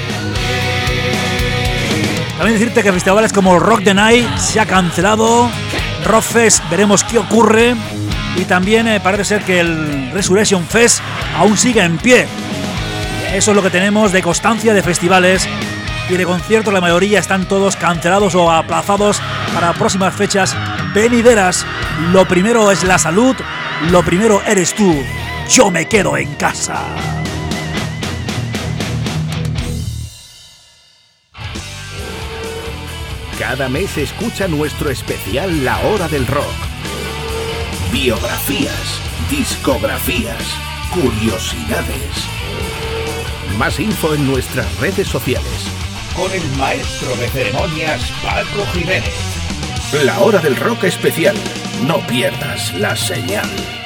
También decirte que festivales como Rock the Night se ha cancelado, Rockfest veremos qué ocurre, y también eh, parece ser que el Resurrection Fest aún sigue en pie. Eso es lo que tenemos de constancia de festivales y de conciertos. La mayoría están todos cancelados o aplazados para próximas fechas venideras. Lo primero es la salud, lo primero eres tú. Yo me quedo en casa. Cada mes escucha nuestro especial La Hora del Rock. Biografías, discografías, curiosidades. Más info en nuestras redes sociales. Con el maestro de ceremonias Paco Jiménez. La Hora del Rock especial. No pierdas la señal.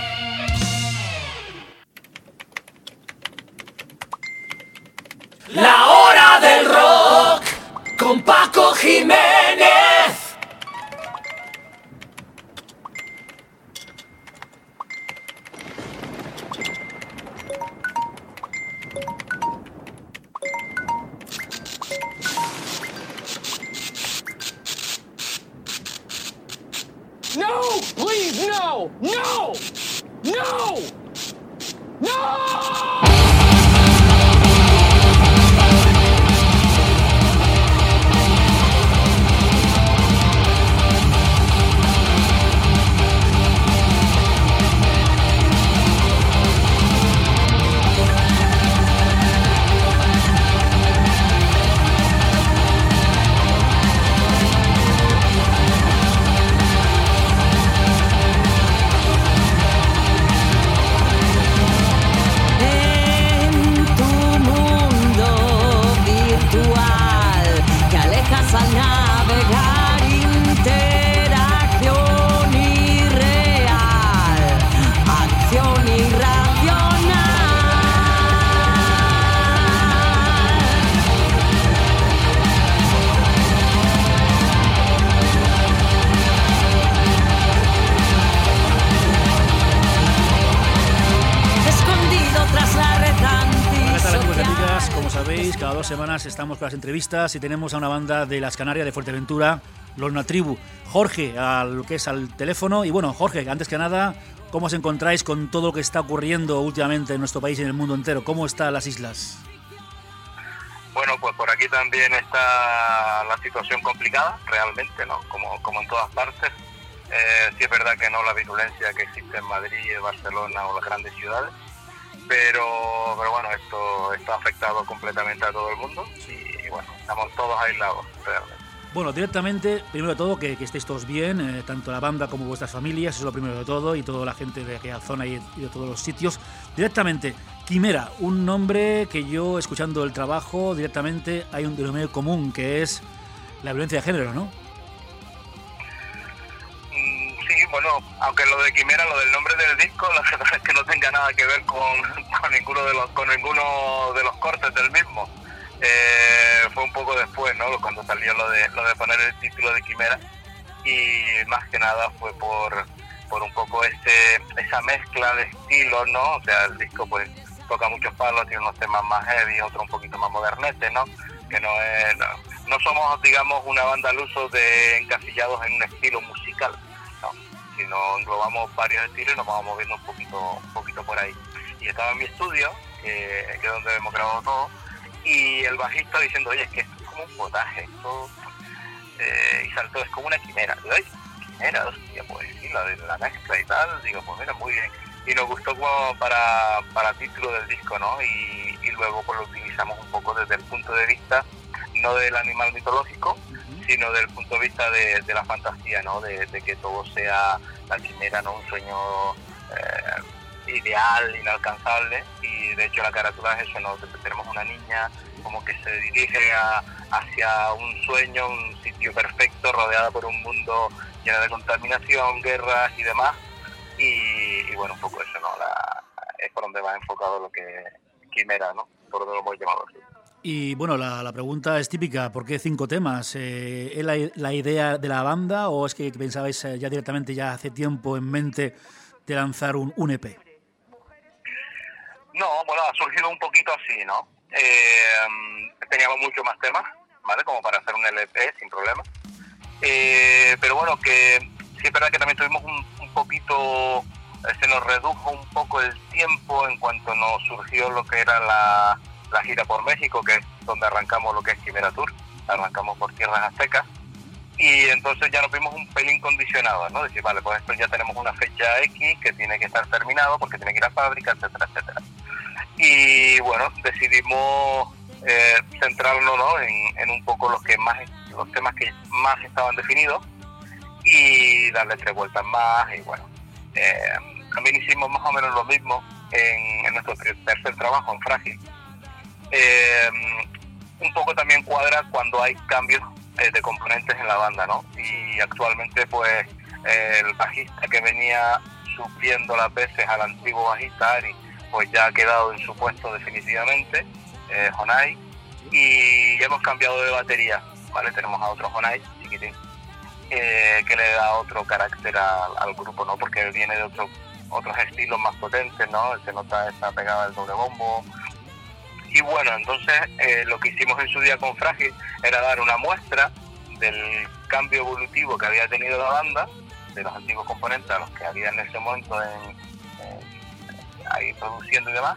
La Hora del Rock con Paco Jiménez. No! Please, no! No! No! No! Al navegar, interacción irreal, acción irracional. Escondido tras la red antisocial. Amigas, como sabéis, cada dos semanas estamos con las entrevistas y tenemos a una banda de las Canarias, de Fuerteventura, Los Natribu. Jorge, al que es al teléfono. Y bueno, Jorge, antes que nada, ¿cómo os encontráis con todo lo que está ocurriendo últimamente en nuestro país y en el mundo entero? ¿Cómo están las islas? Bueno, pues por aquí también está la situación complicada, realmente, ¿no? Como, como en todas partes. Eh, sí es verdad que no la virulencia que existe en Madrid, Barcelona o las grandes ciudades. Pero, pero bueno, esto está afectado completamente a todo el mundo y bueno, estamos todos aislados realmente. Bueno, directamente, primero de todo, que, que estéis todos bien, eh, tanto la banda como vuestras familias, eso es lo primero de todo, y toda la gente de aquella zona y, y de todos los sitios. Directamente, Quimera, un nombre que yo, escuchando el trabajo, directamente hay un denominador común, que es la violencia de género, ¿no? Sí, bueno, aunque lo de Quimera, lo del nombre del disco, la verdad es que no tenga nada que ver con, con ninguno de los con ninguno de los cortes del mismo. Eh, fue un poco después, ¿no? Cuando salió lo de lo de poner el título de Quimera, y más que nada fue por por un poco ese esa mezcla de estilos, ¿no? O sea, el disco pues toca muchos palos, tiene unos temas más heavy, otros un poquito más modernetes, ¿no? Que no es no, no somos, digamos, una banda al uso de encasillados en un estilo musical, ¿no? Sino englobamos varios estilos y nos vamos moviendo un poquito un poquito por ahí. Y estaba en mi estudio, que, que es donde hemos grabado todo, y el bajista diciendo, oye, es que esto es como un potaje, esto, eh, y saltó, es como una quimera. Digo, ay, quimera, hostia, pues sí, la de la mezcla y tal. Digo, pues mira, muy bien. y nos gustó como para, para título del disco, ¿no? Y, y luego pues lo utilizamos un poco desde el punto de vista, no del animal mitológico, uh-huh. sino del punto de vista de, de la fantasía, ¿no? De, de que todo sea la quimera, ¿no? Un sueño eh, ideal, inalcanzable, y de hecho la carátula es eso, ¿no? Tenemos una niña como que se dirige a, hacia un sueño, un sitio perfecto, rodeada por un mundo lleno de contaminación, guerras y demás, y, y bueno, un poco eso, ¿no? La, es por donde va enfocado lo que Quimera, ¿no? Por donde lo hemos llamado así. Y bueno, la, la pregunta es típica, ¿por qué cinco temas? Eh, ¿Es la, la idea de la banda o es que pensabais ya directamente, ya hace tiempo en mente, de lanzar un, un E P? No, bueno, ha surgido un poquito así, ¿no? Eh, teníamos muchos más temas, ¿vale? Como para hacer un L P sin problema. Eh, pero bueno, que sí es verdad que también tuvimos un, un poquito, se nos redujo un poco el tiempo en cuanto nos surgió lo que era la, la gira por México, que es donde arrancamos lo que es Quimera Tour, arrancamos por tierras aztecas, y entonces ya nos vimos un pelín condicionados, ¿no? Decir, vale, pues esto ya tenemos una fecha X que tiene que estar terminado porque tiene que ir a fábrica, etcétera, etcétera. Y bueno, decidimos eh, centrarnos, ¿no? en, en un poco los que más los temas que más estaban definidos y darle tres vueltas más. Y bueno, eh, también hicimos más o menos lo mismo en, en nuestro tercer trabajo, en Frágil. Eh, un poco también cuadra cuando hay cambios eh, de componentes en la banda, ¿no? Y actualmente pues eh, el bajista que venía supliendo las veces al antiguo bajista Ari, pues ya ha quedado en su puesto definitivamente, eh, Jonai, y ya hemos cambiado de batería, ¿vale? Tenemos a otro Jonai, chiquitín, eh, que le da otro carácter al, al grupo, ¿no? Porque viene de otro, otros estilos más potentes, ¿no? Se nota esa pegada del doble bombo. Y bueno, entonces eh, lo que hicimos en su día con Frágil era dar una muestra del cambio evolutivo que había tenido la banda, de los antiguos componentes a los que había en ese momento en ahí produciendo y demás,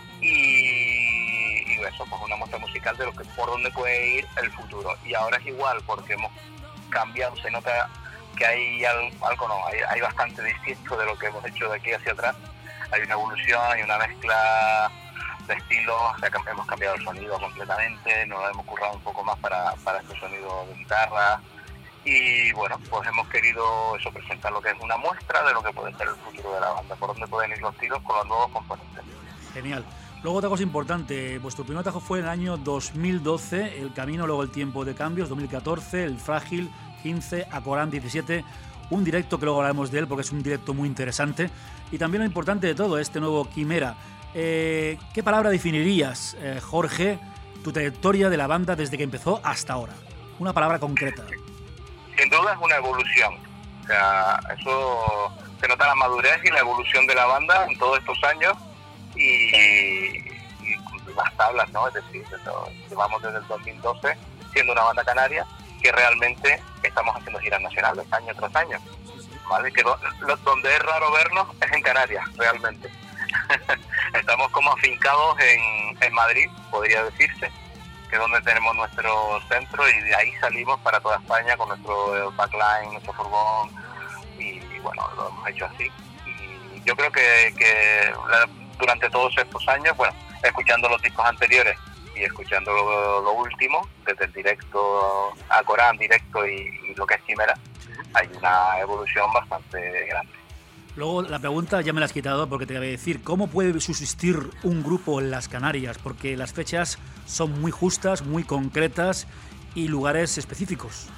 y, y eso, pues una muestra musical de lo que por dónde puede ir el futuro. Y ahora es igual porque hemos cambiado, se nota que hay algo, no, hay, hay bastante distinto de lo que hemos hecho de aquí hacia atrás. Hay una evolución, hay una mezcla de estilos, o sea, hemos cambiado el sonido completamente, nos lo hemos currado un poco más para, para este sonido de guitarra. Y bueno, pues hemos querido eso, presentar lo que es una muestra de lo que puede ser el futuro de la banda, por dónde pueden ir los tiros con los nuevos componentes. Genial. Luego otra cosa importante, vuestro primer trabajo fue en el año dos mil doce, El Camino, luego El Tiempo de Cambios, dos mil catorce, El Frágil, quince, Acorán, diecisiete, un directo que luego hablaremos de él porque es un directo muy interesante. Y también lo importante de todo, este nuevo Quimera. Eh, ¿Qué palabra definirías, eh, Jorge, tu trayectoria de la banda desde que empezó hasta ahora? Una palabra concreta. Sin duda es una evolución, o sea, eso se nota la madurez y la evolución de la banda en todos estos años y, y las tablas, ¿no? Es decir, llevamos desde el dos mil doce siendo una banda canaria que realmente estamos haciendo giras nacionales año tras año, ¿vale? Que lo, lo, donde es raro vernos es en Canarias, realmente. Estamos como afincados en, en Madrid, podría decirse, que es donde tenemos nuestro centro, y de ahí salimos para toda España con nuestro backline, nuestro furgón, y, y bueno, lo hemos hecho así. Y yo creo que, que durante todos estos años, bueno, escuchando los discos anteriores y escuchando lo, lo último, desde el directo a Corán, directo y, y lo que es Quimera, hay una evolución bastante grande. Luego la pregunta ya me la has quitado porque te voy a decir, ¿cómo puede subsistir un grupo en las Canarias? Porque las fechas son muy justas, muy concretas y lugares específicos.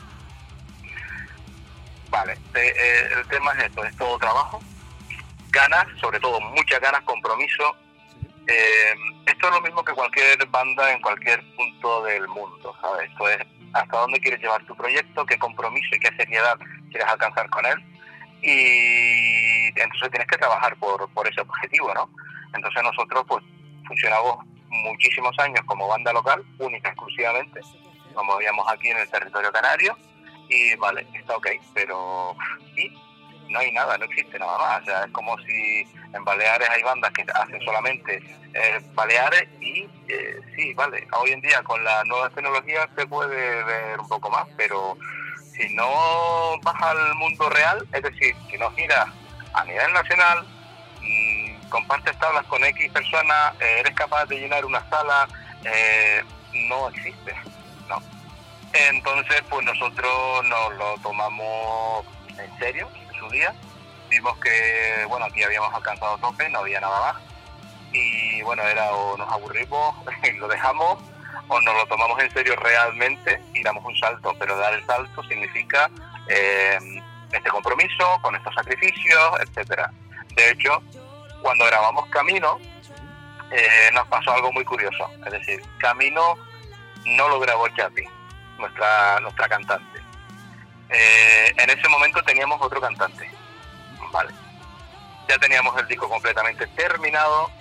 Vale, eh, el tema es esto, es todo trabajo, ganas, sobre todo muchas ganas, compromiso. Eh, esto es lo mismo que cualquier banda en cualquier punto del mundo, ¿sabes? Esto es hasta dónde quieres llevar tu proyecto, qué compromiso y qué seriedad quieres alcanzar con él. Y entonces tienes que trabajar por, por ese objetivo, ¿no? Entonces nosotros pues funcionamos muchísimos años como banda local, única, exclusivamente, como veíamos aquí en el territorio canario, y vale, está ok, pero sí, no hay nada, no existe nada más. O sea, es como si en Baleares hay bandas que hacen solamente eh, Baleares y eh, sí, vale, hoy en día con las nuevas tecnologías se puede ver un poco más, pero si no vas al mundo real, es decir, si no giras a nivel nacional, compartes tablas con X personas, eh, eres capaz de llenar una sala, eh, no existe, ¿no? Entonces, pues nosotros nos lo tomamos en serio en su día. Vimos que, bueno, aquí habíamos alcanzado tope, no había nada más. Y bueno, era o nos aburrimos y lo dejamos, o nos lo tomamos en serio realmente y damos un salto. Pero dar el salto significa eh, este compromiso, con estos sacrificios, etcétera. De hecho, cuando grabamos Camino, eh, nos pasó algo muy curioso. Es decir, Camino no lo grabó Chapi, nuestra nuestra cantante. Eh, en ese momento teníamos otro cantante, vale. Ya teníamos el disco completamente terminado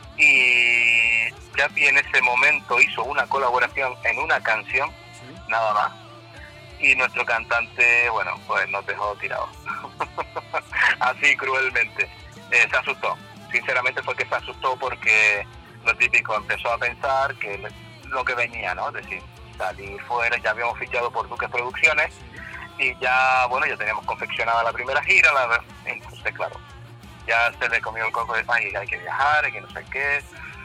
y Chapi en ese momento hizo una colaboración en una canción, nada más. Y nuestro cantante, bueno, pues nos dejó tirados. Así cruelmente. Eh, se asustó. Sinceramente fue que se asustó porque lo típico, empezó a pensar que lo que venía, ¿no? Es decir, salir fuera, ya habíamos fichado por Duques Producciones y ya, bueno, ya teníamos confeccionada la primera gira, la, entonces claro, ya se le comió el coco de pan y hay que viajar, hay que no sé qué.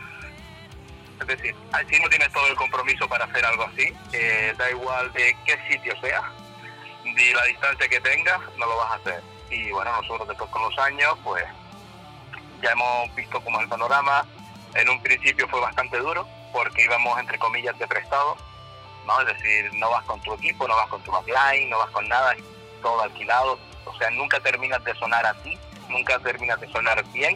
Es decir, si no tienes todo el compromiso para hacer algo así, eh, da igual de qué sitio sea, ni la distancia que tengas, no lo vas a hacer. Y bueno, nosotros después con los años, pues ya hemos visto cómo es el panorama. En un principio fue bastante duro, porque íbamos entre comillas de prestado, ¿no? Es decir, no vas con tu equipo, no vas con tu backline, no vas con nada, todo alquilado. O sea, nunca terminas de sonar a ti, nunca terminas de sonar bien.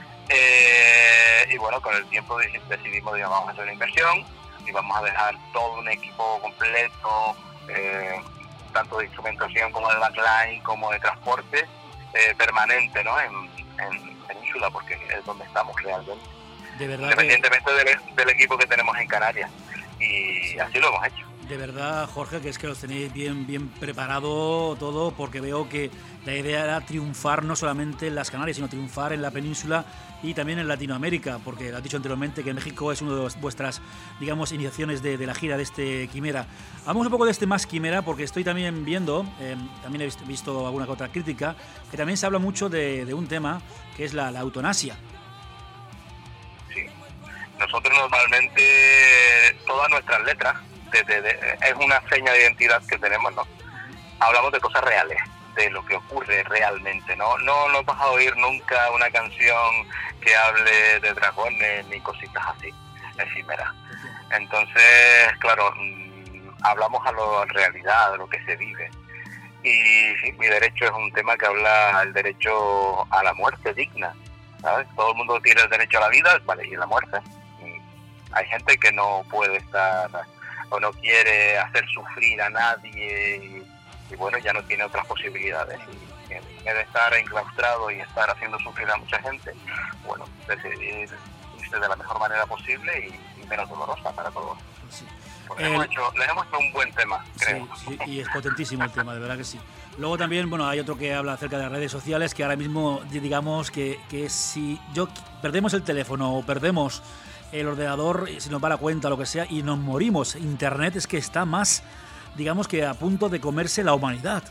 Eh, y bueno, con el tiempo decidimos que vamos a hacer una inversión y vamos a dejar todo un equipo completo, eh, tanto de instrumentación como de backline, como de transporte, eh, permanente, ¿no? En, en Península, porque es donde estamos realmente. De verdad independientemente que... del, del equipo que tenemos en Canarias. Y así lo hemos hecho. De verdad, Jorge, que es que los tenéis bien, bien preparado todo, porque veo que la idea era triunfar no solamente en las Canarias, sino triunfar en la península y también en Latinoamérica, porque lo has dicho anteriormente que México es una de vuestras, digamos, iniciaciones de, de la gira de este Quimera. Hablamos un poco de este Más Quimera, porque estoy también viendo, eh, también he visto, visto alguna que otra crítica, que también se habla mucho de, de un tema que es la, la eutanasia. Sí, nosotros normalmente todas nuestras letras de, de, de, es una seña de identidad que tenemos, ¿no? Hablamos de cosas reales, de lo que ocurre realmente, ¿no? No, no vas a oír nunca una canción que hable de dragones ni cositas así, efímeras. Entonces, claro, hablamos a la realidad, a lo que se vive. Y sí, Mi Derecho es un tema que habla del derecho a la muerte digna, ¿sabes? Todo el mundo tiene el derecho a la vida, vale, y la muerte. Y hay gente que no puede estar o no quiere hacer sufrir a nadie y, y bueno, ya no tiene otras posibilidades. Y en vez de estar enclaustrado y estar haciendo sufrir a mucha gente, bueno, decidir irse de la mejor manera posible y, y menos dolorosa para todos. Sí. Les, el... hemos hecho, les hemos hecho un buen tema, creo. Sí, sí, y es potentísimo el tema, de verdad que sí. Luego también, bueno, hay otro que habla acerca de las redes sociales, que ahora mismo, digamos, que, que si yo perdemos el teléfono o perdemos el ordenador, si nos va la cuenta o lo que sea, y nos morimos, Internet es que está más, digamos, que a punto de comerse la humanidad.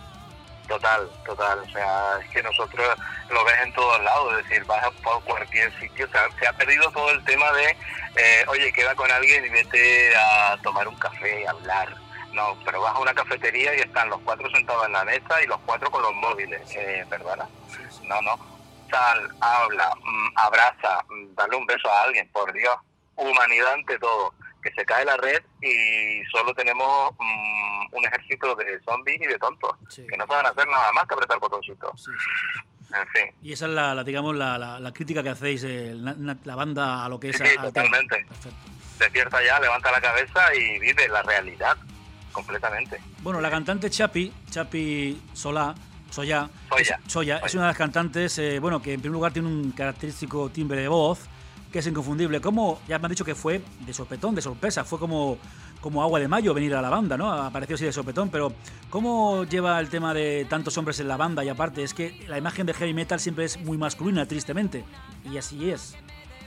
Total, total, o sea, es que nosotros lo ves en todos lados, es decir, vas a por cualquier sitio, o sea, se ha perdido todo el tema de, eh, oye, queda con alguien y vete a tomar un café y hablar. No, pero vas a una cafetería y están los cuatro sentados en la mesa y los cuatro con los móviles, eh, perdona. No, no, sal, habla, mmm, abraza, mmm, dale un beso a alguien, por Dios, humanidad ante todo. Que se cae la red y solo tenemos mmm, un ejército de zombies y de tontos, sí, que no saben hacer nada más que apretar botoncitos. Sí, sí, sí. En fin. Y esa es la, la digamos, la, la, la crítica que hacéis, eh, la, la banda a lo que es... Sí, a, sí, totalmente. Perfecto. Despierta ya, levanta la cabeza y vive la realidad, completamente. Bueno, la cantante Chapi, Chapi Solá, Soya, Soya, es, Soya, es una de las cantantes, eh, bueno, que en primer lugar tiene un característico timbre de voz, que es inconfundible. Como ya me han dicho que fue de sopetón, de sorpresa, fue como, como agua de mayo venir a la banda, ¿no? Apareció así de sopetón, pero ¿cómo lleva el tema de tantos hombres en la banda? Y aparte, es que la imagen de heavy metal siempre es muy masculina, tristemente, y así es.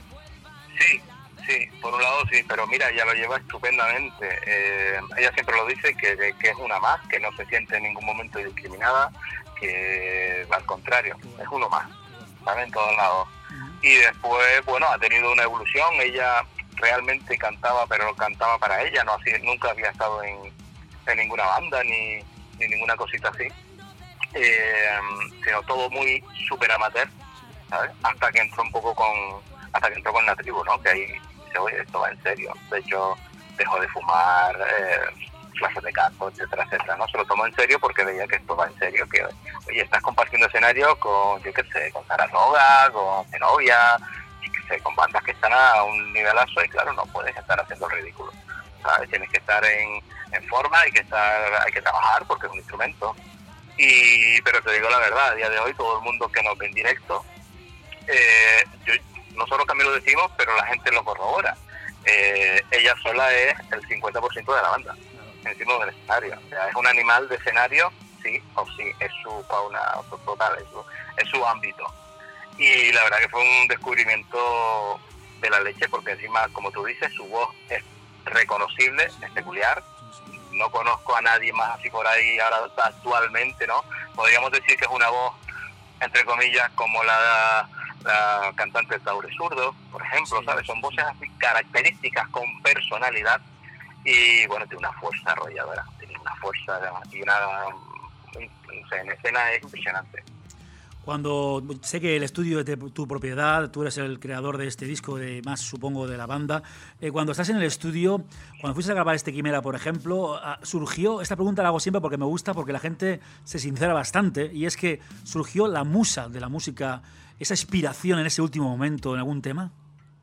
Sí, sí, por un lado sí, pero mira, ella lo lleva estupendamente. Eh, ella siempre lo dice, que, que es una más, que no se siente en ningún momento discriminada, que al contrario, es uno más, ¿sabes? En todos lados. y después, bueno, ha tenido una evolución. Ella realmente cantaba, pero no cantaba para ella, no así, nunca había estado en, en ninguna banda ni, ni ninguna cosita así, eh, sino todo muy súper amateur, ¿sabes? Hasta que entró un poco con, hasta que entró con la tribu, ¿no? Que ahí dice, oye, esto va en serio. De hecho, dejó de fumar, eh, clases de canto, etcétera, etcétera, ¿no? Se lo tomó en serio porque veía que esto va en serio, que, oye, estás compartiendo escenario con, yo qué sé, con Saratoga, con Zenobia, yo qué sé, con bandas que están a un nivelazo, y claro, no puedes estar haciendo el ridículo, ¿sabes? Tienes que estar en, en forma, hay que estar, hay que trabajar porque es un instrumento. Y, pero te digo la verdad, a día de hoy todo el mundo que nos ve en directo, eh, yo, nosotros también lo decimos, pero la gente lo corrobora. Eh, ella sola es el cincuenta por ciento de la banda, encima del escenario. O sea, es un animal de escenario, sí o sí, es su fauna total, es su, es su ámbito. Y la verdad que fue un descubrimiento de la leche, porque encima, como tú dices, su voz es reconocible, es peculiar. No conozco a nadie más así por ahí ahora actualmente, ¿no? Podríamos decir que es una voz, entre comillas, como la, la cantante de Taure Zurdo, por ejemplo, sí, ¿sabes? Son voces así características, con personalidad, y bueno, tiene una fuerza arrolladora, tiene una fuerza y una, no sé, en escena es impresionante. Cuando sé que el estudio es de tu propiedad, tú eres el creador de este disco, de más supongo de la banda, eh, cuando estás en el estudio, cuando fuiste a grabar este Quimera, por ejemplo, surgió, esta pregunta la hago siempre porque me gusta, porque la gente se sincera bastante, y es que surgió la musa de la música, esa inspiración en ese último momento, en algún tema.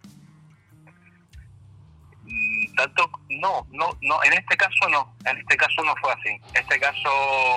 Tanto, no, no, no, en este caso no, en este caso no fue así. En este caso,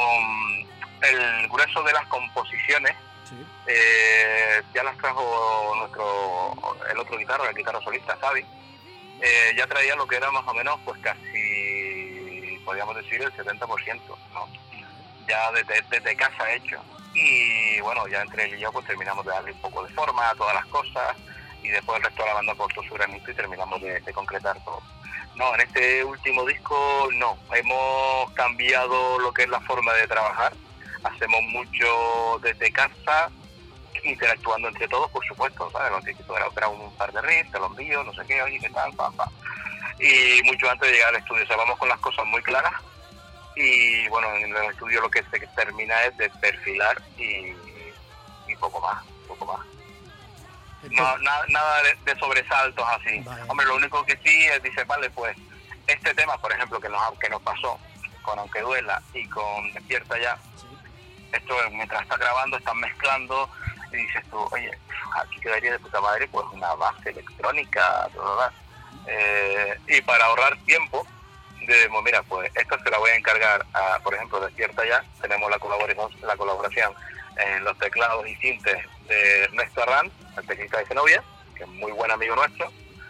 el grueso de las composiciones, sí. eh, ya las trajo nuestro, el otro guitarra, el guitarra solista, Xavi, eh, ya traía lo que era más o menos, pues casi, podríamos decir, el setenta por ciento, ¿no? Ya desde, desde casa hecho. Y bueno, ya entre él y yo pues terminamos de darle un poco de forma a todas las cosas, y después el resto de la banda aportó su granito y terminamos de, de concretar todo. No, en este último disco no, hemos cambiado lo que es la forma de trabajar, hacemos mucho desde casa, interactuando entre todos, por supuesto, ¿sabes? Los discos grabo un par de riffs, te los envío, no sé qué, oye, qué tal, pam, pam. Y mucho antes de llegar al estudio, o sea, vamos con las cosas muy claras, y bueno, en el estudio lo que se termina es de perfilar y, y poco más, poco más. No, nada, nada de, de sobresaltos así. Vale. Hombre, lo único que sí es, dice, vale, pues este tema, por ejemplo, que nos, que nos pasó con Aunque Duela y con Despierta Ya, sí. Esto mientras estás grabando, estás mezclando y dices tú, oye, aquí quedaría de puta madre pues una base electrónica, ¿verdad? Eh, y para ahorrar tiempo, debemos, mira, pues esto se la voy a encargar a, por ejemplo, Despierta Ya, tenemos la colaboración, la colaboración en los teclados y sintes de Ernesto Arranz, el teclista de Zenobia, que es muy buen amigo nuestro,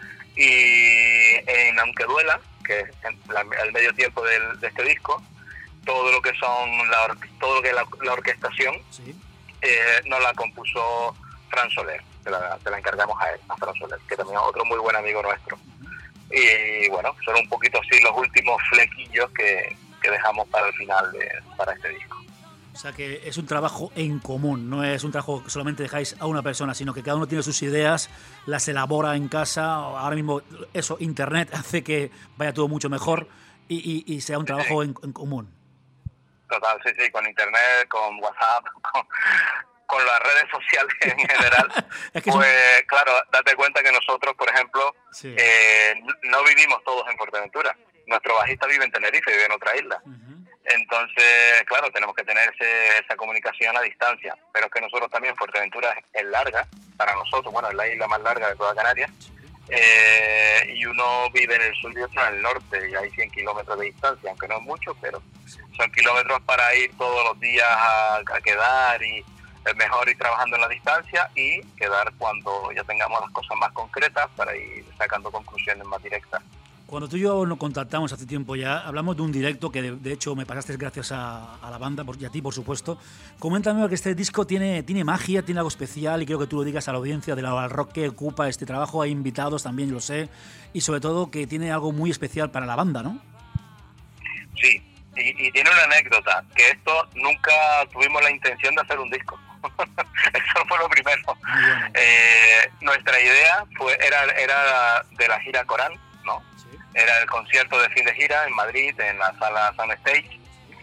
y en Aunque Duela, que es la, el medio tiempo del, de este disco, todo lo que son la, todo lo que es la, la orquestación, sí. eh, nos la compuso Fran Soler, te la, te la encargamos a él, a Fran Soler, que también es otro muy buen amigo nuestro. Uh-huh. Y bueno, son un poquito así los últimos flequillos que, que dejamos para el final de, para este disco. O sea que es un trabajo en común, no es un trabajo que solamente dejáis a una persona, sino que cada uno tiene sus ideas, las elabora en casa. Ahora mismo eso, internet hace que vaya todo mucho mejor y, y, y sea un trabajo sí. en, en común. Total, sí, sí, con internet, con WhatsApp, con, con las redes sociales en general. Es que pues un... claro, date cuenta que nosotros, por ejemplo, sí. eh, no vivimos todos en Fuerteventura. Nuestro bajista vive en Tenerife, vive en otra isla. Uh-huh. Entonces, claro, tenemos que tener ese, esa comunicación a distancia, pero es que nosotros también, Fuerteventura es larga para nosotros, bueno, es la isla más larga de toda Canarias, eh, y uno vive en el sur y otro en el norte, y hay cien kilómetros de distancia, aunque no es mucho, pero son kilómetros para ir todos los días a, a quedar, y es mejor ir trabajando en la distancia y quedar cuando ya tengamos las cosas más concretas para ir sacando conclusiones más directas. Cuando tú y yo nos contactamos hace tiempo ya, hablamos de un directo que de, de hecho me pasaste gracias a, a la banda por, y a ti, por supuesto. Coméntame que este disco tiene, tiene magia, tiene algo especial, y creo que tú lo digas a la audiencia del rock que ocupa este trabajo. Hay invitados también, lo sé, y sobre todo que tiene algo muy especial para la banda, ¿no? Sí, y, y tiene una anécdota, que esto nunca tuvimos la intención de hacer un disco. Eso fue lo primero. Eh, nuestra idea fue era era de la gira Corán, ¿no? Sí. Era el concierto de fin de gira en Madrid, en la sala Sound Stage.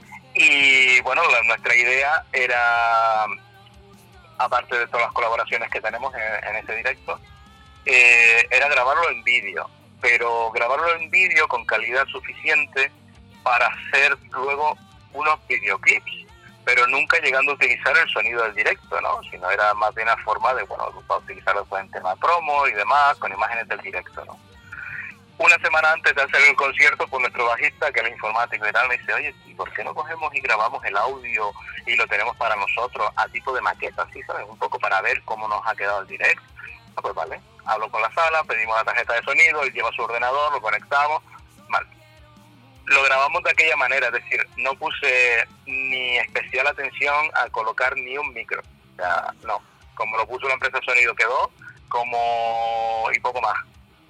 Y bueno, la, nuestra idea era, aparte de todas las colaboraciones que tenemos en, en ese directo, eh, era grabarlo en vídeo, pero grabarlo en vídeo con calidad suficiente para hacer luego unos videoclips, pero nunca llegando a utilizar el sonido del directo, ¿no? Sino era más bien una forma de, bueno, para utilizarlo en tema promo y demás, con imágenes del directo, ¿no? Una semana antes de hacer el concierto, pues nuestro bajista, que es informático y tal, me dice, oye, ¿y por qué no cogemos y grabamos el audio y lo tenemos para nosotros a tipo de maqueta, así, ¿sabes? Un poco para ver cómo nos ha quedado el directo. Ah, pues vale, hablo con la sala, pedimos la tarjeta de sonido, él lleva su ordenador, lo conectamos, vale. Lo grabamos de aquella manera, es decir, no puse ni especial atención a colocar ni un micro, o sea, no, como lo puso la empresa de sonido quedó, como y poco más.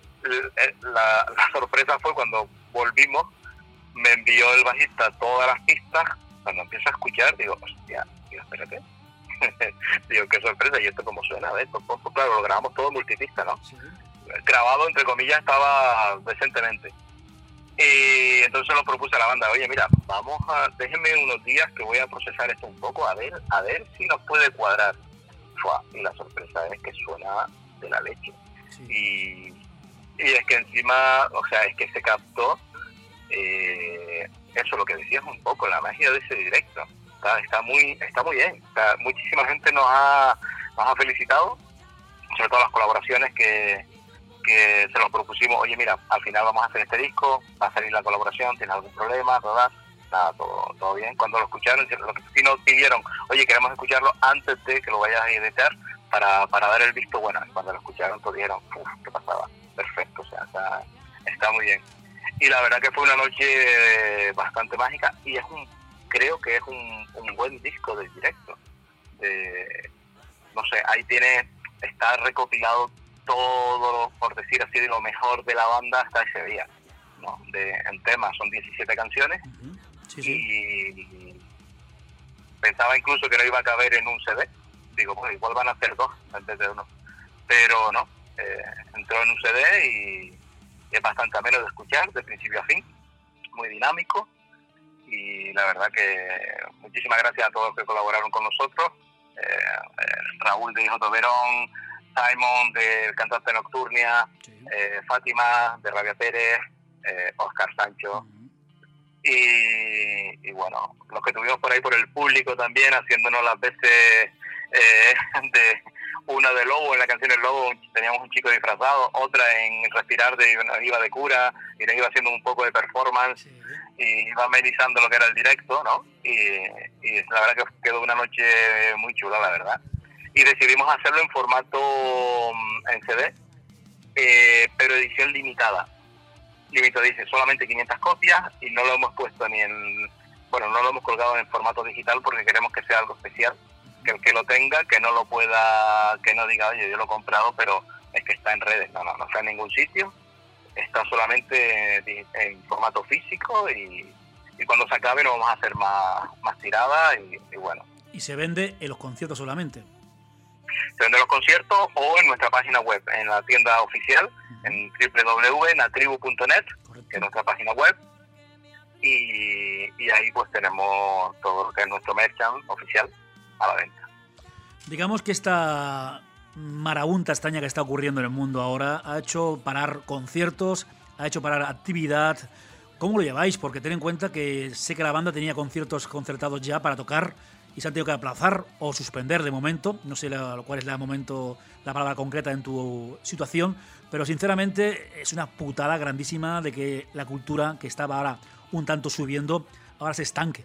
La, la sorpresa fue cuando volvimos, me envió el bajista todas las pistas, cuando empiezo a escuchar, digo, hostia, digo, espérate, digo, qué sorpresa, y esto cómo suena, a ver, pues, pues, claro, lo grabamos todo multipista, ¿no? Sí. Grabado, entre comillas, estaba decentemente. Y entonces lo propuse a la banda, oye, mira, vamos a, déjenme unos días que voy a procesar esto un poco, a ver, a ver si nos puede cuadrar. Fua, y la sorpresa es que suena de la leche. Sí. Y, y es que encima, o sea, es que se captó, eh, eso lo que decías un poco, la magia de ese directo. Está, está muy está muy bien. O sea, muchísima gente nos ha, nos ha felicitado, sobre todo las colaboraciones que... que se lo propusimos, oye, mira, al final vamos a hacer este disco, va a salir la colaboración, ¿tienes algún problema? ¿Verdad? Nada, todo, todo bien. Cuando lo escucharon, lo que sí nos pidieron, oye, queremos escucharlo antes de que lo vayas a editar para, para dar el visto bueno. Cuando lo escucharon, todos dijeron, uff, ¿qué pasaba? Perfecto, o sea, está, está muy bien. Y la verdad que fue una noche bastante mágica y es un, creo que es un, un buen disco del directo. Eh, no sé, ahí tiene, está recopilado todo, por decir así, de lo mejor de la banda hasta ese día, ¿no? De, en temas son diecisiete canciones. Uh-huh. Sí, sí. Y pensaba incluso que no iba a caber en un C D, digo, pues igual van a ser dos en vez de uno, pero no, eh, entró en un C D y es bastante ameno de escuchar de principio a fin, muy dinámico, y la verdad que muchísimas gracias a todos los que colaboraron con nosotros, eh, eh, Raúl de Hijo Toberón, Simon de Cantante Nocturnia, sí. eh, Fátima de Rabia Pérez, eh, Oscar Sancho, uh-huh. y, y bueno, los que tuvimos por ahí por el público también, haciéndonos las veces eh, de una de Lobo, en la canción El Lobo teníamos un chico disfrazado, otra en Respirar de iba de cura, y nos iba haciendo un poco de performance, sí. y iba amenizando lo que era el directo, ¿no? Y, y la verdad que quedó una noche muy chula, la verdad. Y decidimos hacerlo en formato en C D, eh, pero edición limitada. Limitado dice solamente quinientas copias y no lo hemos puesto ni en, bueno, no lo hemos colgado en formato digital porque queremos que sea algo especial, que el que lo tenga, que no lo pueda, que no diga, oye, yo lo he comprado, pero es que está en redes, no, no, no está en ningún sitio, está solamente en formato físico y, y cuando se acabe lo vamos a hacer más, más tirada y, y bueno. ¿Y se vende en los conciertos solamente? Se vende en los conciertos o en nuestra página web, en la tienda oficial, uh-huh. en doble u doble u doble u punto natribu punto net, que es nuestra página web, y, y ahí pues tenemos todo lo que es nuestro merchant oficial a la venta. Digamos que esta marabunta extraña que está ocurriendo en el mundo ahora ha hecho parar conciertos, ha hecho parar actividad. ¿Cómo lo lleváis? Porque ten en cuenta que sé que la banda tenía conciertos concertados ya para tocar y se han tenido que aplazar o suspender de momento. No sé la, cuál es la momento, la palabra concreta en tu situación, pero sinceramente es una putada grandísima de que la cultura que estaba ahora un tanto subiendo ahora se estanque.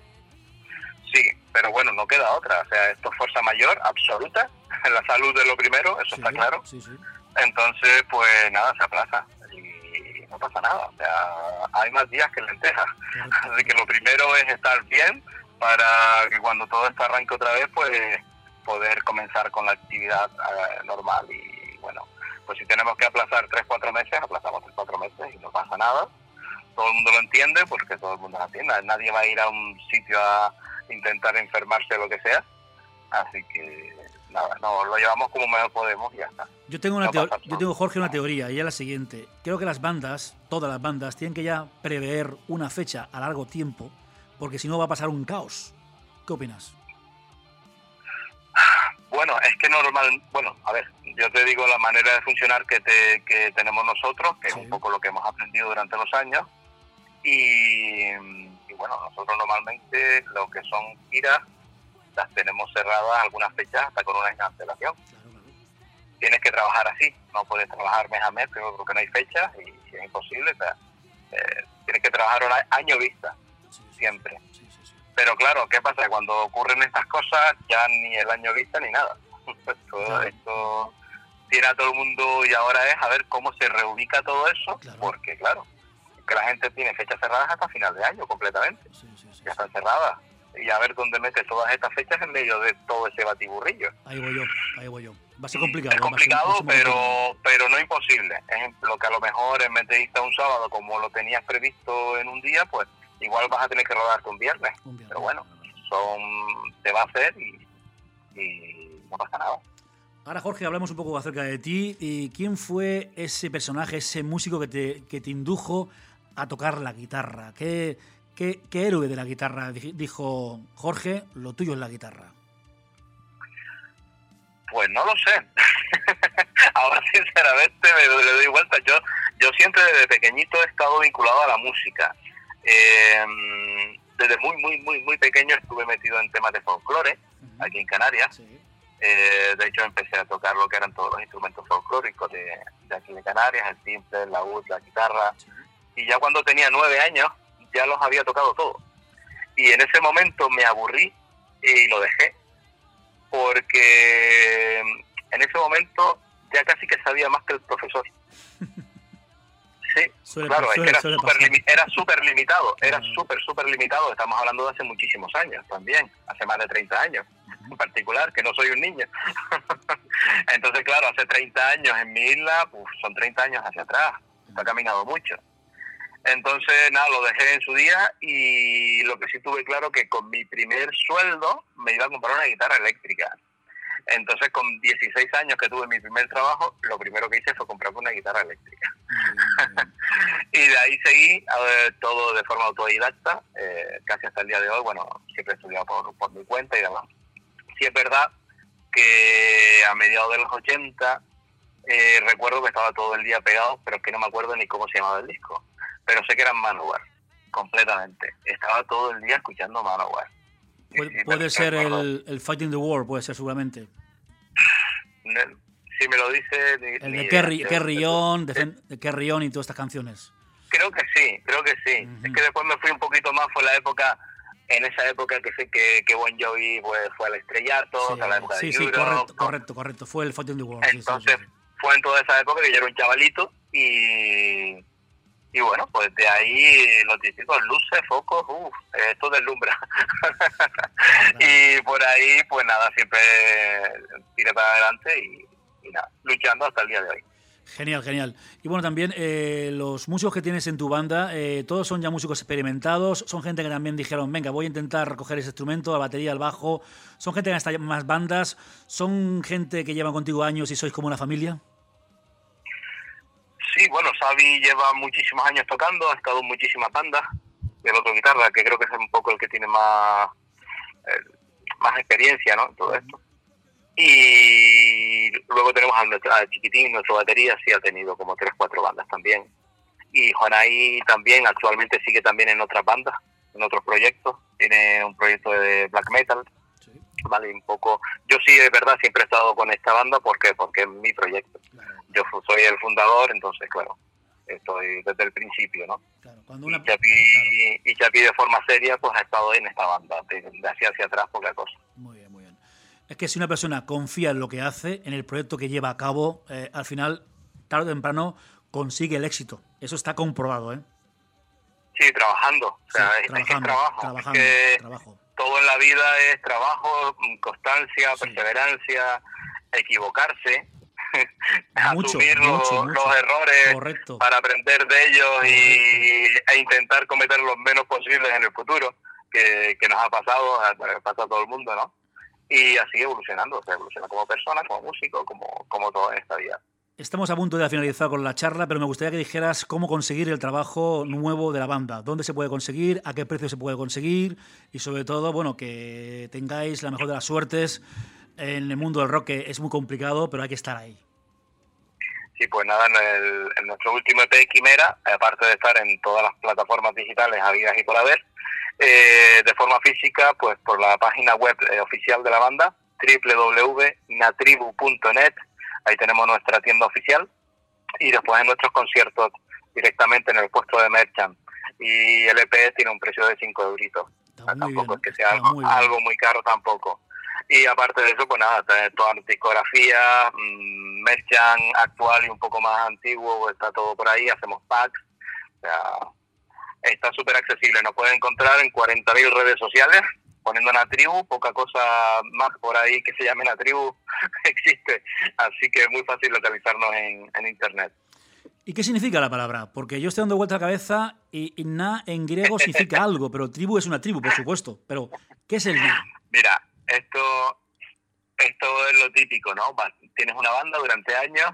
Sí, pero bueno, no queda otra. O sea, esto es fuerza mayor absoluta. La salud es lo primero, eso sí, está claro. Sí, sí. Entonces, pues nada, se aplaza y no pasa nada. O sea, hay más días que lentejas. Así que lo primero es estar bien para que cuando todo esto arranque otra vez, pues poder comenzar con la actividad uh, normal. Y bueno, pues si tenemos que aplazar tres, cuatro meses, aplazamos tres, cuatro meses y no pasa nada. Todo el mundo lo entiende porque todo el mundo lo entiende. Nadie va a ir a un sitio a intentar enfermarse o lo que sea. Así que nada, no, lo llevamos como mejor podemos y ya está. Yo tengo, una no teo- pasa, yo tengo, Jorge, una teoría, y es la siguiente. Creo que las bandas, todas las bandas, tienen que ya prever una fecha a largo tiempo, porque si no va a pasar un caos. ¿Qué opinas? Bueno, es que normal, bueno, a ver, yo te digo la manera de funcionar que, te, que tenemos nosotros, que sí. es un poco lo que hemos aprendido durante los años, y, y bueno, nosotros normalmente lo que son giras las tenemos cerradas algunas fechas hasta con una cancelación. Claro, claro. Tienes que trabajar así, no puedes trabajar mes a mes porque no hay fechas y, y es imposible, o sea, eh, tienes que trabajar un año vista, sí, siempre. Sí, sí, sí. Pero claro, ¿qué pasa? Cuando ocurren estas cosas ya ni el año vista ni nada. Todo claro. Esto tiene a todo el mundo y ahora es a ver cómo se reubica todo eso, claro. porque claro, que la gente tiene fechas cerradas hasta final de año completamente, sí, sí, sí, ya están cerradas. Y a ver dónde metes todas estas fechas en medio de todo ese batiburrillo. Ahí voy yo, ahí voy yo. Va a ser complicado. Es complicado, va a ser, va a ser pero complicado. pero no imposible. Ejemplo, que a lo mejor en vez de irte un sábado como lo tenías previsto en un día, pues igual vas a tener que rodarte un viernes. Un viernes. Pero bueno, son te va a hacer y, y no pasa nada. Ahora, Jorge, hablamos un poco acerca de ti. ¿Y quién fue ese personaje, ese músico que te, que te indujo a tocar la guitarra? ¿Qué, qué, qué héroe de la guitarra dijo Jorge, lo tuyo es la guitarra? Pues no lo sé. Ahora, sinceramente, me le doy vuelta. Yo, yo siempre desde pequeñito he estado vinculado a la música. Eh, desde muy, muy, muy, muy pequeño estuve metido en temas de folclore, uh-huh. aquí en Canarias. Sí. Eh, de hecho, empecé a tocar lo que eran todos los instrumentos folclóricos de, de aquí de Canarias, el timbre, el laúd, la guitarra. Sí. Y ya cuando tenía nueve años, ya los había tocado todos. Y en ese momento me aburrí y lo dejé. Porque en ese momento ya casi que sabía más que el profesor. Sí, suele, claro, suele, es que era súper limi- era súper limitado, era súper, súper limitado. Estamos hablando de hace muchísimos años también, hace más de treinta años en particular, que no soy un niño. Entonces, claro, hace treinta años en mi isla, pues son treinta años hacia atrás, se ha caminado mucho. Entonces, nada, lo dejé en su día y lo que sí tuve claro que con mi primer sueldo me iba a comprar una guitarra eléctrica. Entonces, con dieciséis años que tuve mi primer trabajo, lo primero que hice fue comprarme una guitarra eléctrica. Mm. Y de ahí seguí eh, todo de forma autodidacta, eh, casi hasta el día de hoy. Bueno, siempre he estudiado por, por mi cuenta y demás. Sí es verdad que a mediados de los ochenta eh, recuerdo que estaba todo el día pegado, pero es que no me acuerdo ni cómo se llamaba el disco. Pero sé que eran Manowar, completamente. Estaba todo el día escuchando Manowar. Puede, sí, puede ser el, el Fighting the War, puede ser seguramente. Si me lo dice... Ni, el de Kerry, Kerry On, de, de Kerry On y todas estas canciones. Creo que sí, creo que sí. Uh-huh. Es que después me fui un poquito más, fue la época... En esa época que sé que, que Bon Jovi pues, fue al estrellato, sí, o sea, la época sí, de sí, Europe, correcto, ¿no? correcto, correcto. Fue el Fighting the War. Entonces, sí, sí, sí, sí. fue en toda esa época que yo era un chavalito y... Y bueno, pues de ahí los distintos luces, focos, uff, esto deslumbra. Y por ahí, pues nada, siempre tiré para adelante y, y nada, luchando hasta el día de hoy. Genial, genial. Y bueno, también eh, los músicos que tienes en tu banda, eh, todos son ya músicos experimentados, son gente que también dijeron, venga, voy a intentar coger ese instrumento, la batería, el bajo, son gente que han estado en más bandas, son gente que llevan contigo años y sois como una familia. Sí, bueno, Xavi lleva muchísimos años tocando, ha estado en muchísimas bandas. Y el otro guitarra, que creo que es un poco el que tiene más eh, más experiencia, ¿no? En todo esto. Y luego tenemos a, nuestra, a Chiquitín, nuestra batería, sí ha tenido como tres, cuatro bandas también. Y Juanaí también, actualmente sigue también en otras bandas, en otros proyectos. Tiene un proyecto de black metal. Sí. Vale, un poco. Yo sí, de verdad, siempre he estado con esta banda, ¿por qué? Porque es mi proyecto. Claro. Yo soy el fundador, entonces, claro, estoy desde el principio, ¿no? Claro, cuando una... y, Chapi, claro. y Chapi de forma seria, pues ha estado en esta banda, de, de hacia hacia atrás, poca cosa. Muy bien, muy bien. Es que si una persona confía en lo que hace, en el proyecto que lleva a cabo, eh, al final, tarde o temprano, consigue el éxito. Eso está comprobado, ¿eh? Sí, trabajando. O sea, sí, es, trabajando, es que trabajo. Trabajando, es que trabajo. Todo en la vida es trabajo, constancia, sí. perseverancia, equivocarse. Mucho, asumir mucho, los, mucho. los errores Correcto. para aprender de ellos y, e intentar cometer los menos posibles en el futuro, que, que nos ha pasado, pasa a todo el mundo, ¿no? y así evolucionando, o sea, evoluciona como persona, como músico, como, como todo en esta vida. Estamos a punto de finalizar con la charla, pero me gustaría que dijeras cómo conseguir el trabajo nuevo de la banda. ¿Dónde se puede conseguir? ¿A qué precio se puede conseguir? Y sobre todo, bueno, que tengáis la mejor de las suertes en el mundo del rock, que es muy complicado, pero hay que estar ahí. Sí, pues nada, en, el, en nuestro último E P, Quimera, aparte de estar en todas las plataformas digitales habidas y por haber, eh, de forma física, pues por la página web eh, oficial de la banda, doble u doble u doble u punto natribu punto net. Ahí tenemos nuestra tienda oficial y después en nuestros conciertos directamente en el puesto de Merchant. Y el E P tiene un precio de cinco euritos. O sea, tampoco bien, es que sea algo muy, algo muy caro tampoco. Y aparte de eso, pues nada, tener toda la discografía, mmm, Merchant actual y un poco más antiguo, está todo por ahí, hacemos packs. O sea, está súper accesible. Nos pueden encontrar en cuarenta mil redes sociales. Poniendo Natribu, poca cosa más por ahí que se llame Natribu existe, así que es muy fácil localizarnos en, en internet. ¿Y qué significa la palabra? Porque yo estoy dando vuelta a la cabeza y, y na en griego significa algo, pero tribu es una tribu, por supuesto. Pero, ¿qué es el na? Mira, esto, esto es lo típico, ¿no? Tienes una banda durante años,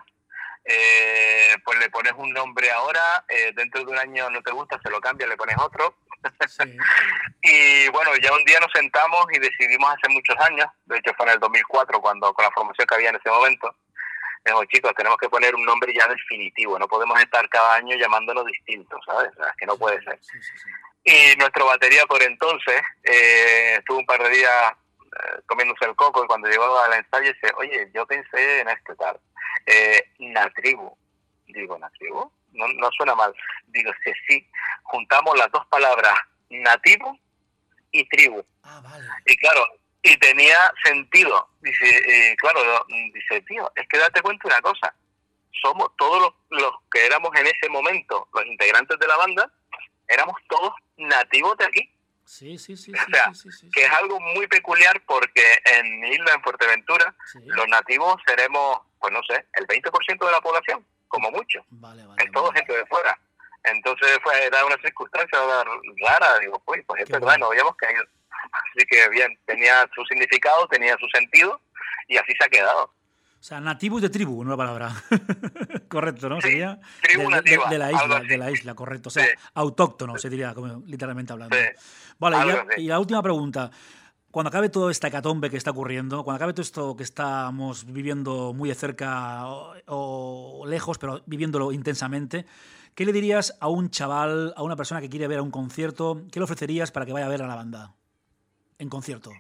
eh, pues le pones un nombre ahora, eh, dentro de un año no te gusta, se lo cambias, le pones otro. Sí. Y bueno, ya un día nos sentamos y decidimos hace muchos años, de hecho fue en el dos mil cuatro cuando con la formación que había en ese momento, dijimos, chicos, tenemos que poner un nombre ya definitivo, no podemos estar cada año llamándonos distintos, ¿sabes? O sea, es que no puede ser. Sí, sí, sí. Y nuestro batería por entonces eh, estuvo un par de días eh, comiéndose el coco y cuando llegó al ensayo dice, oye, yo pensé en esto tal, eh, Natribu. Digo, ¿Natribu? No, no suena mal. Digo, sí, sí, juntamos las dos palabras nativo y tribu. Ah, vale. Y claro, y tenía sentido. Dice, eh, claro, dice, tío, es que date cuenta una cosa. Somos todos los, los que éramos en ese momento, los integrantes de la banda, éramos todos nativos de aquí. Sí, sí, sí. O sea, sí, sí, sí, que sí. es algo muy peculiar porque en mi isla, en Fuerteventura, sí, los nativos seremos, pues no sé, el veinte por ciento de la población. Como mucho, vale, vale, es todo vale. gente de fuera. Entonces fue era una circunstancia rara, digo, pues, pues es Qué verdad, bueno. No habíamos caído. Así que bien, tenía su significado, tenía su sentido y así se ha quedado. O sea, nativos de tribu, una palabra. Correcto, ¿no? Sí, sería tribu de, nativa, de, de la isla, de la isla, correcto. O sea, sí, autóctono se diría, como literalmente hablando. Sí, vale, y, ya, y la última pregunta. Cuando acabe todo esta hecatombe que está ocurriendo, cuando acabe todo esto que estamos viviendo muy de cerca o, o lejos, pero viviéndolo intensamente, ¿qué le dirías a un chaval, a una persona que quiere ver a un concierto? ¿Qué le ofrecerías para que vaya a ver a la banda en concierto?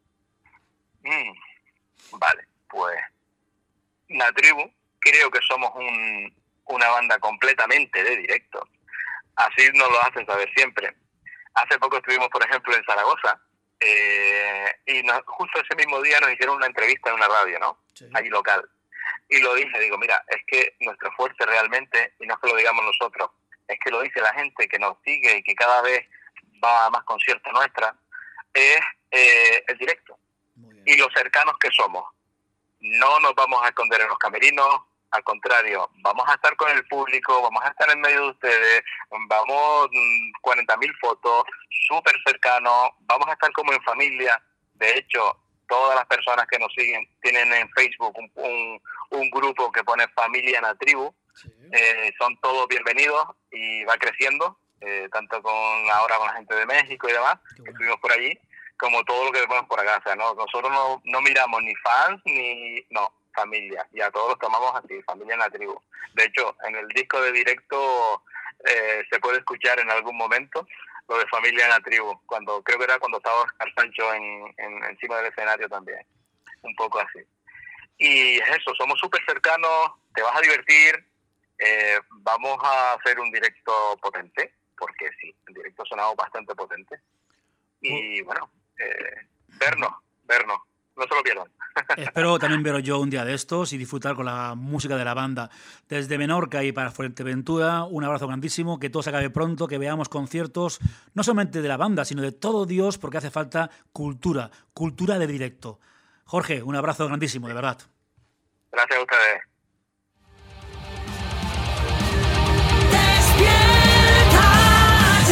Mm, vale, pues Natribu, creo que somos un, una banda completamente de directo. Así nos lo hacen saber siempre. Hace poco estuvimos, por ejemplo, en Zaragoza, Eh, y nos, justo ese mismo día nos hicieron una entrevista en una radio, ¿no? Sí. Allí local. Y lo dije, digo, mira, es que nuestro fuerte realmente, y no es que lo digamos nosotros, es que lo dice la gente que nos sigue y que cada vez va a más conciertos nuestras, es eh, el directo. Y los cercanos que somos. No nos vamos a esconder en los camerinos, al contrario, vamos a estar con el público, vamos a estar en medio de ustedes, vamos cuarenta mil fotos, súper cercanos, vamos a estar como en familia. De hecho, todas las personas que nos siguen tienen en Facebook un, un, un grupo que pone Familia Natribu, sí. eh, son todos bienvenidos y va creciendo, eh, tanto con ahora con la gente de México y demás, bueno. que estuvimos por allí, como todo lo que vemos por acá. O sea, ¿no? Nosotros no, no miramos ni fans ni... no. familia, y a todos los tomamos así, Familia Natribu. De hecho, en el disco de directo eh, se puede escuchar en algún momento lo de Familia Natribu, cuando creo que era cuando estaba Oscar Sancho en, en, encima del escenario también, un poco así. Y es eso, somos súper cercanos, te vas a divertir, eh, vamos a hacer un directo potente, porque sí, el directo ha sonado bastante potente, y bueno, eh, vernos, vernos. No se lo pierdan. Espero también veros yo un día de estos y disfrutar con la música de la banda. Desde Menorca y para Fuerteventura, un abrazo grandísimo, que todo se acabe pronto, que veamos conciertos, no solamente de la banda, sino de todo Dios, porque hace falta cultura, cultura de directo. Jorge, un abrazo grandísimo, de verdad. Gracias a ustedes.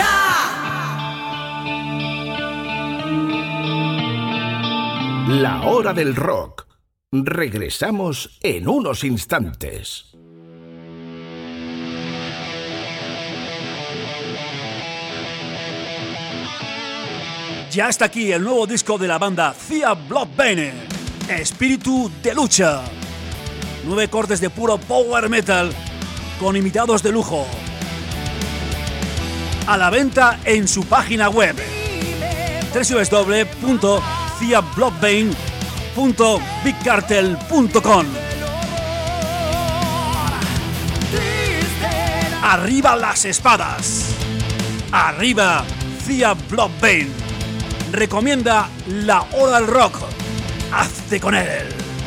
La hora hora del rock. Regresamos en unos instantes. Ya está aquí el nuevo disco de la banda Thea Bloodbane, Espíritu de Lucha. Nueve cortes de puro power metal con invitados de lujo. A la venta en su página web doble u doble u doble u punto thea bloodbane punto big cartel punto com. Arriba las espadas. Arriba Thea Bloodbane. Recomienda La Hora del Rock. Hazte con él.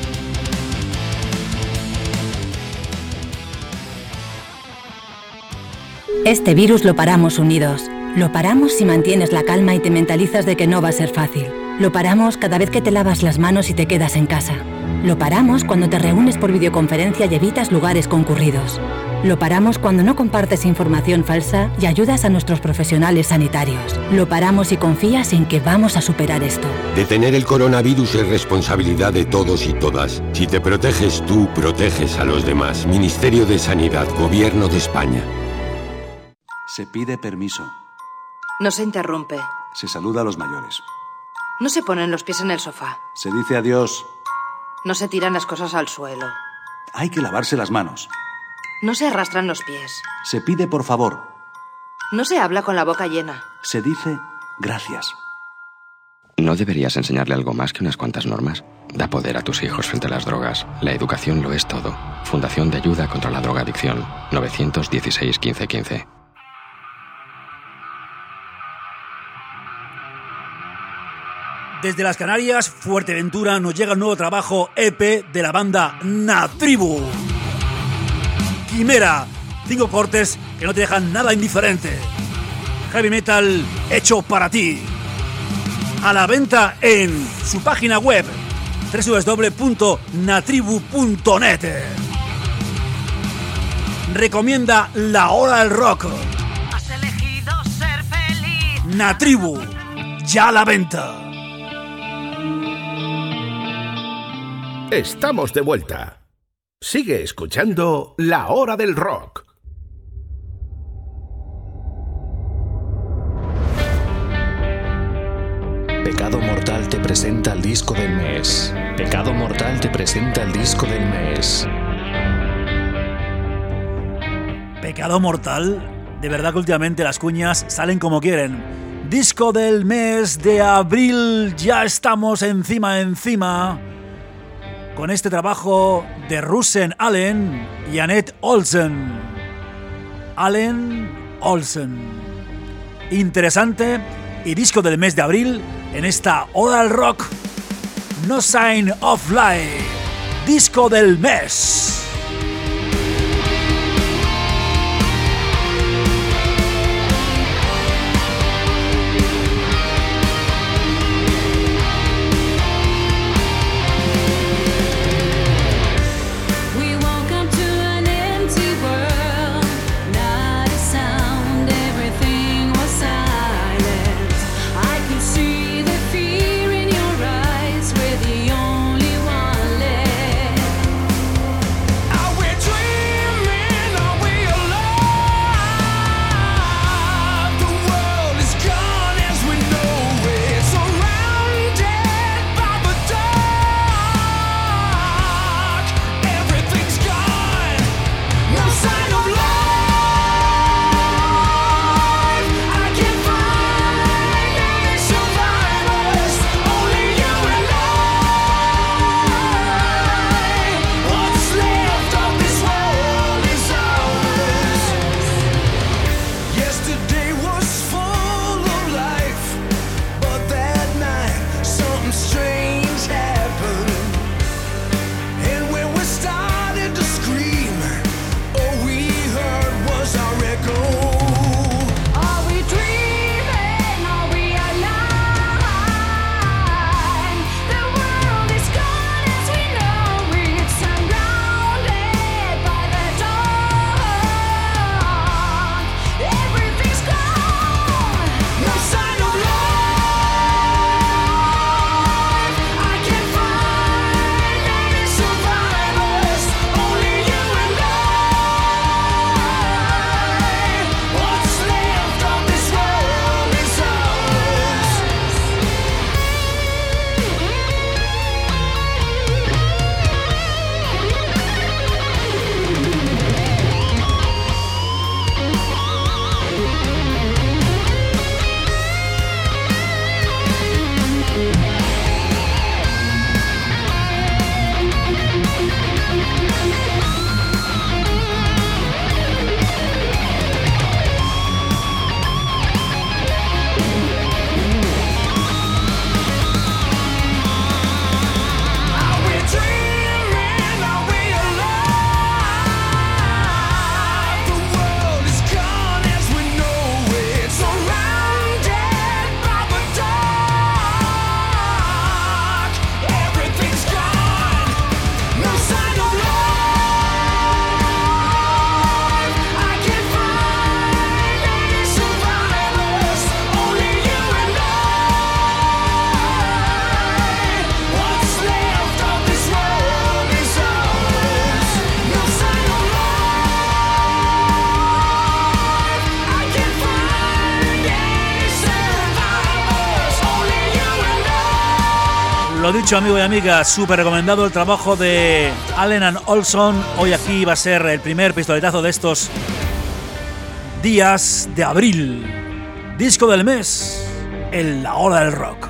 Este virus lo paramos unidos. Lo paramos si mantienes la calma y te mentalizas de que no va a ser fácil. Lo paramos cada vez que te lavas las manos y te quedas en casa. Lo paramos cuando te reúnes por videoconferencia y evitas lugares concurridos. Lo paramos cuando no compartes información falsa y ayudas a nuestros profesionales sanitarios. Lo paramos y confías en que vamos a superar esto. Detener el coronavirus es responsabilidad de todos y todas. Si te proteges tú, proteges a los demás. Ministerio de Sanidad, Gobierno de España. Se pide permiso. No se interrumpe. Se saluda a los mayores. No se ponen los pies en el sofá. Se dice adiós. No se tiran las cosas al suelo. Hay que lavarse las manos. No se arrastran los pies. Se pide por favor. No se habla con la boca llena. Se dice gracias. ¿No deberías enseñarle algo más que unas cuantas normas? Da poder a tus hijos frente a las drogas. La educación lo es todo. Fundación de Ayuda contra la Drogadicción. nueve uno seis, quince, quince. Desde las Canarias, Fuerteventura, nos llega el nuevo trabajo E P de la banda Natribu. Quimera, cinco cortes que no te dejan nada indiferente. Heavy metal hecho para ti. A la venta en su página web doble u doble u doble u punto natribu punto net. Recomienda La Hora del Rock. Has elegido ser feliz. Natribu, ya a la venta. Estamos de vuelta. Sigue escuchando La Hora del Rock. Pecado Mortal te presenta el disco del mes. Pecado Mortal te presenta el disco del mes. Pecado Mortal, de verdad que últimamente las cuñas salen como quieren. Disco del mes de abril, ya estamos encima, encima. Con este trabajo de Russen Allen y Annette Olsen. Allen Olsen. Interesante y disco del mes de abril en esta Hora del Rock. No Sign of Life. Disco del mes. Lo dicho, amigos y amigas, súper recomendado el trabajo de Allen and Olson. Hoy aquí va a ser el primer pistoletazo de estos días de abril. Disco del mes en la hora del rock.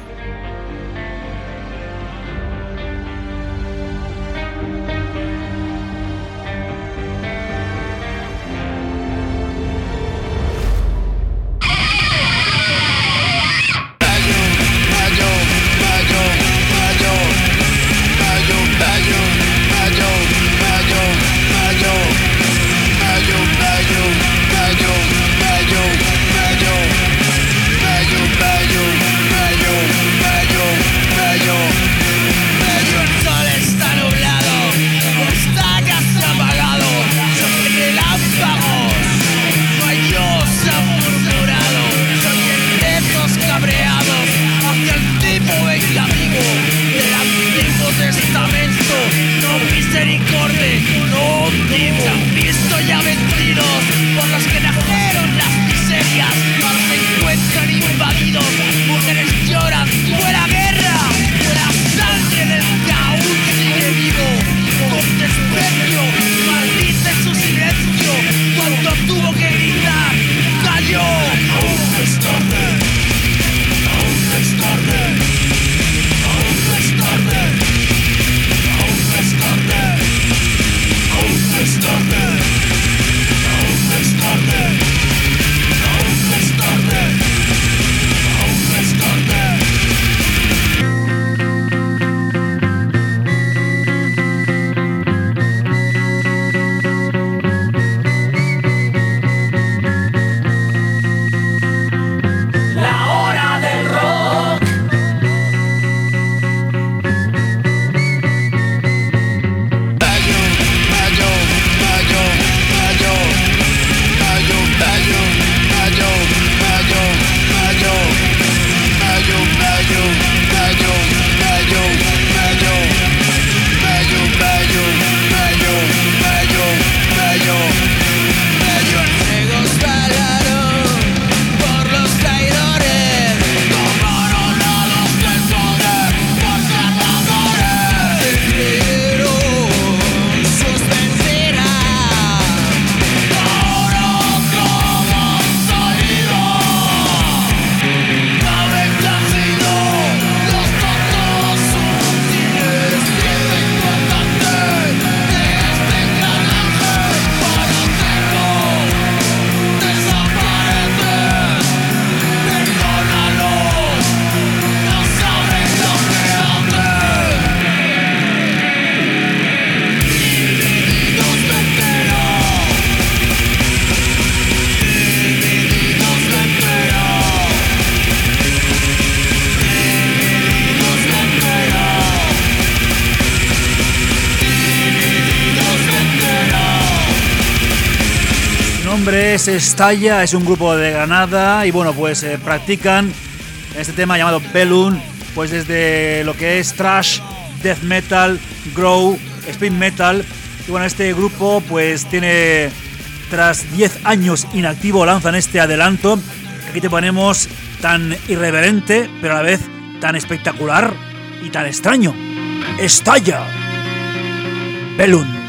Es Estalla, es un grupo de Granada y bueno, pues eh, practican este tema llamado Bellum, pues desde lo que es thrash, death metal, grow, speed metal. Y bueno, este grupo pues tiene, tras diez años inactivo, lanzan este adelanto. Aquí te ponemos tan irreverente, pero a la vez tan espectacular y tan extraño. Estalla, Bellum.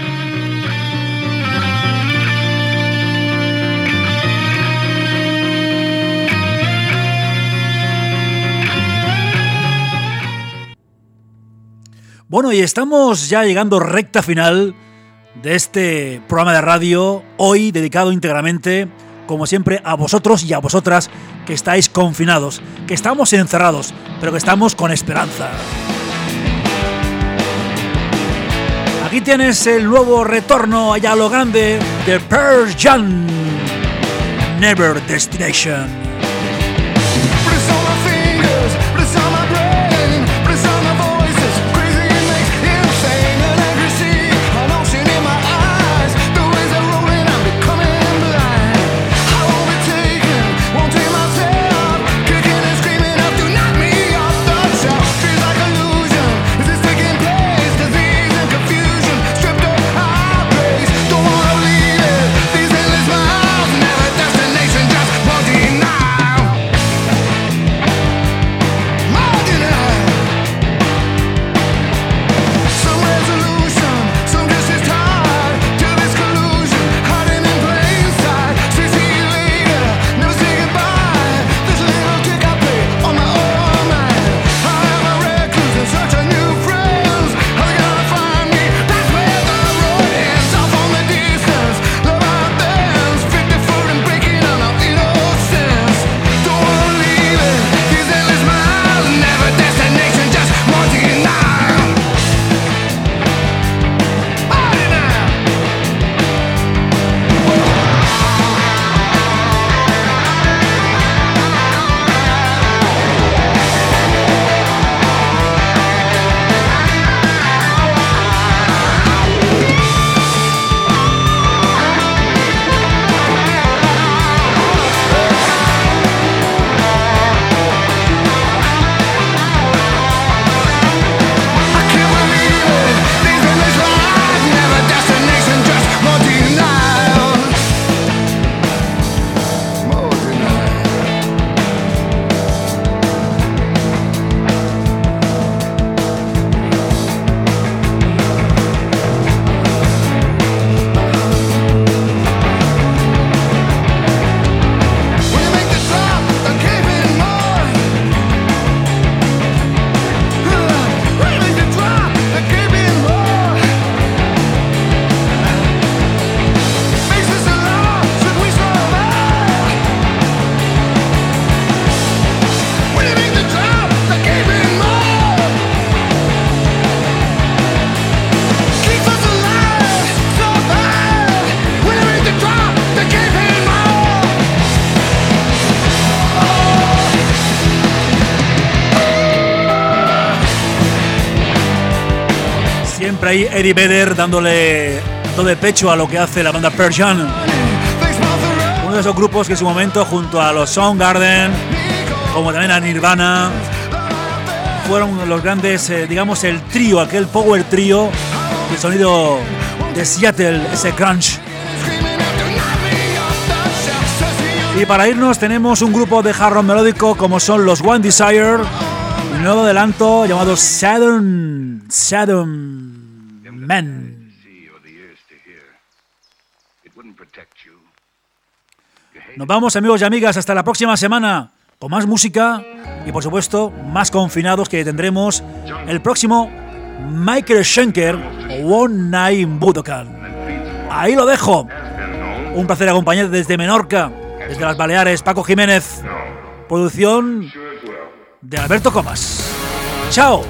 Bueno, y estamos ya llegando recta final de este programa de radio, hoy dedicado íntegramente, como siempre, a vosotros y a vosotras que estáis confinados, que estamos encerrados, pero que estamos con esperanza. Aquí tienes el nuevo retorno allá a lo grande de Pearl Jam, Never Destination. Destination, just won't deny. ahí Eddie Vedder dándole todo el pecho a lo que hace la banda Pearl Jam. Uno de esos grupos que en su momento, junto a los Soundgarden, como también a Nirvana, fueron los grandes, eh, digamos, el trío, aquel power trío, el sonido de Seattle, ese grunge. Y para irnos tenemos un grupo de hard rock melódico como son los One Desire, un nuevo adelanto llamado Southern, Southern Man. Nos vamos, amigos y amigas, hasta la próxima semana con más música y, por supuesto, más confinados que tendremos el próximo Michael Schenker One Night in Budokan. Ahí lo dejo. Un placer acompañar desde Menorca, desde las Baleares, Paco Jiménez. Producción de Alberto Comas. ¡Chao!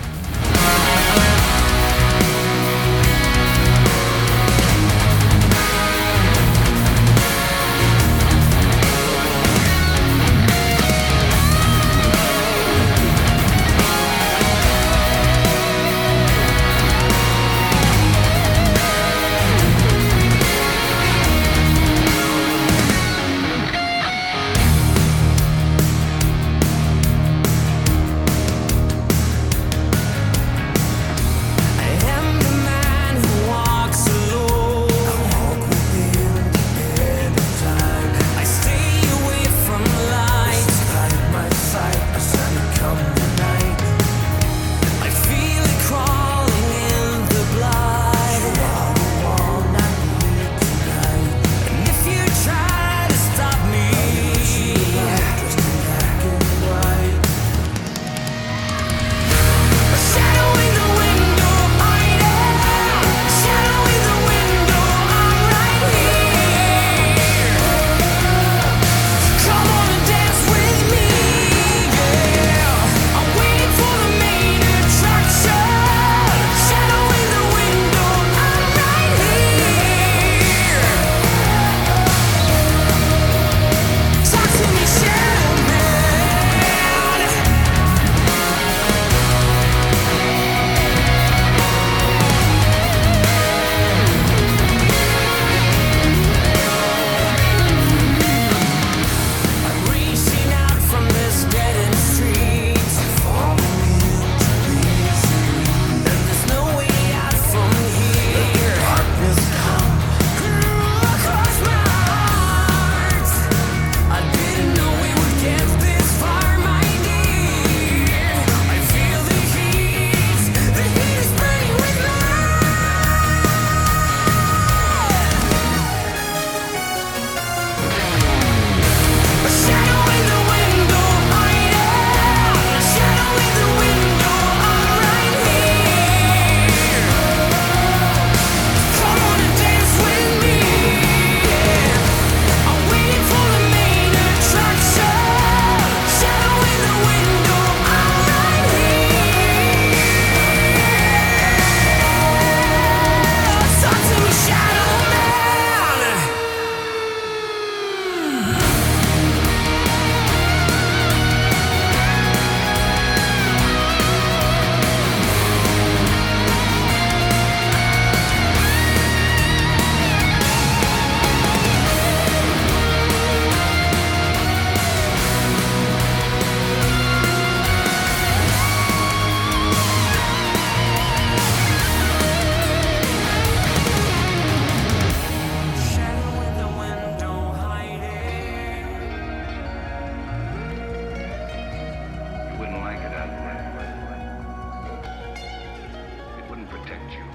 Protect you.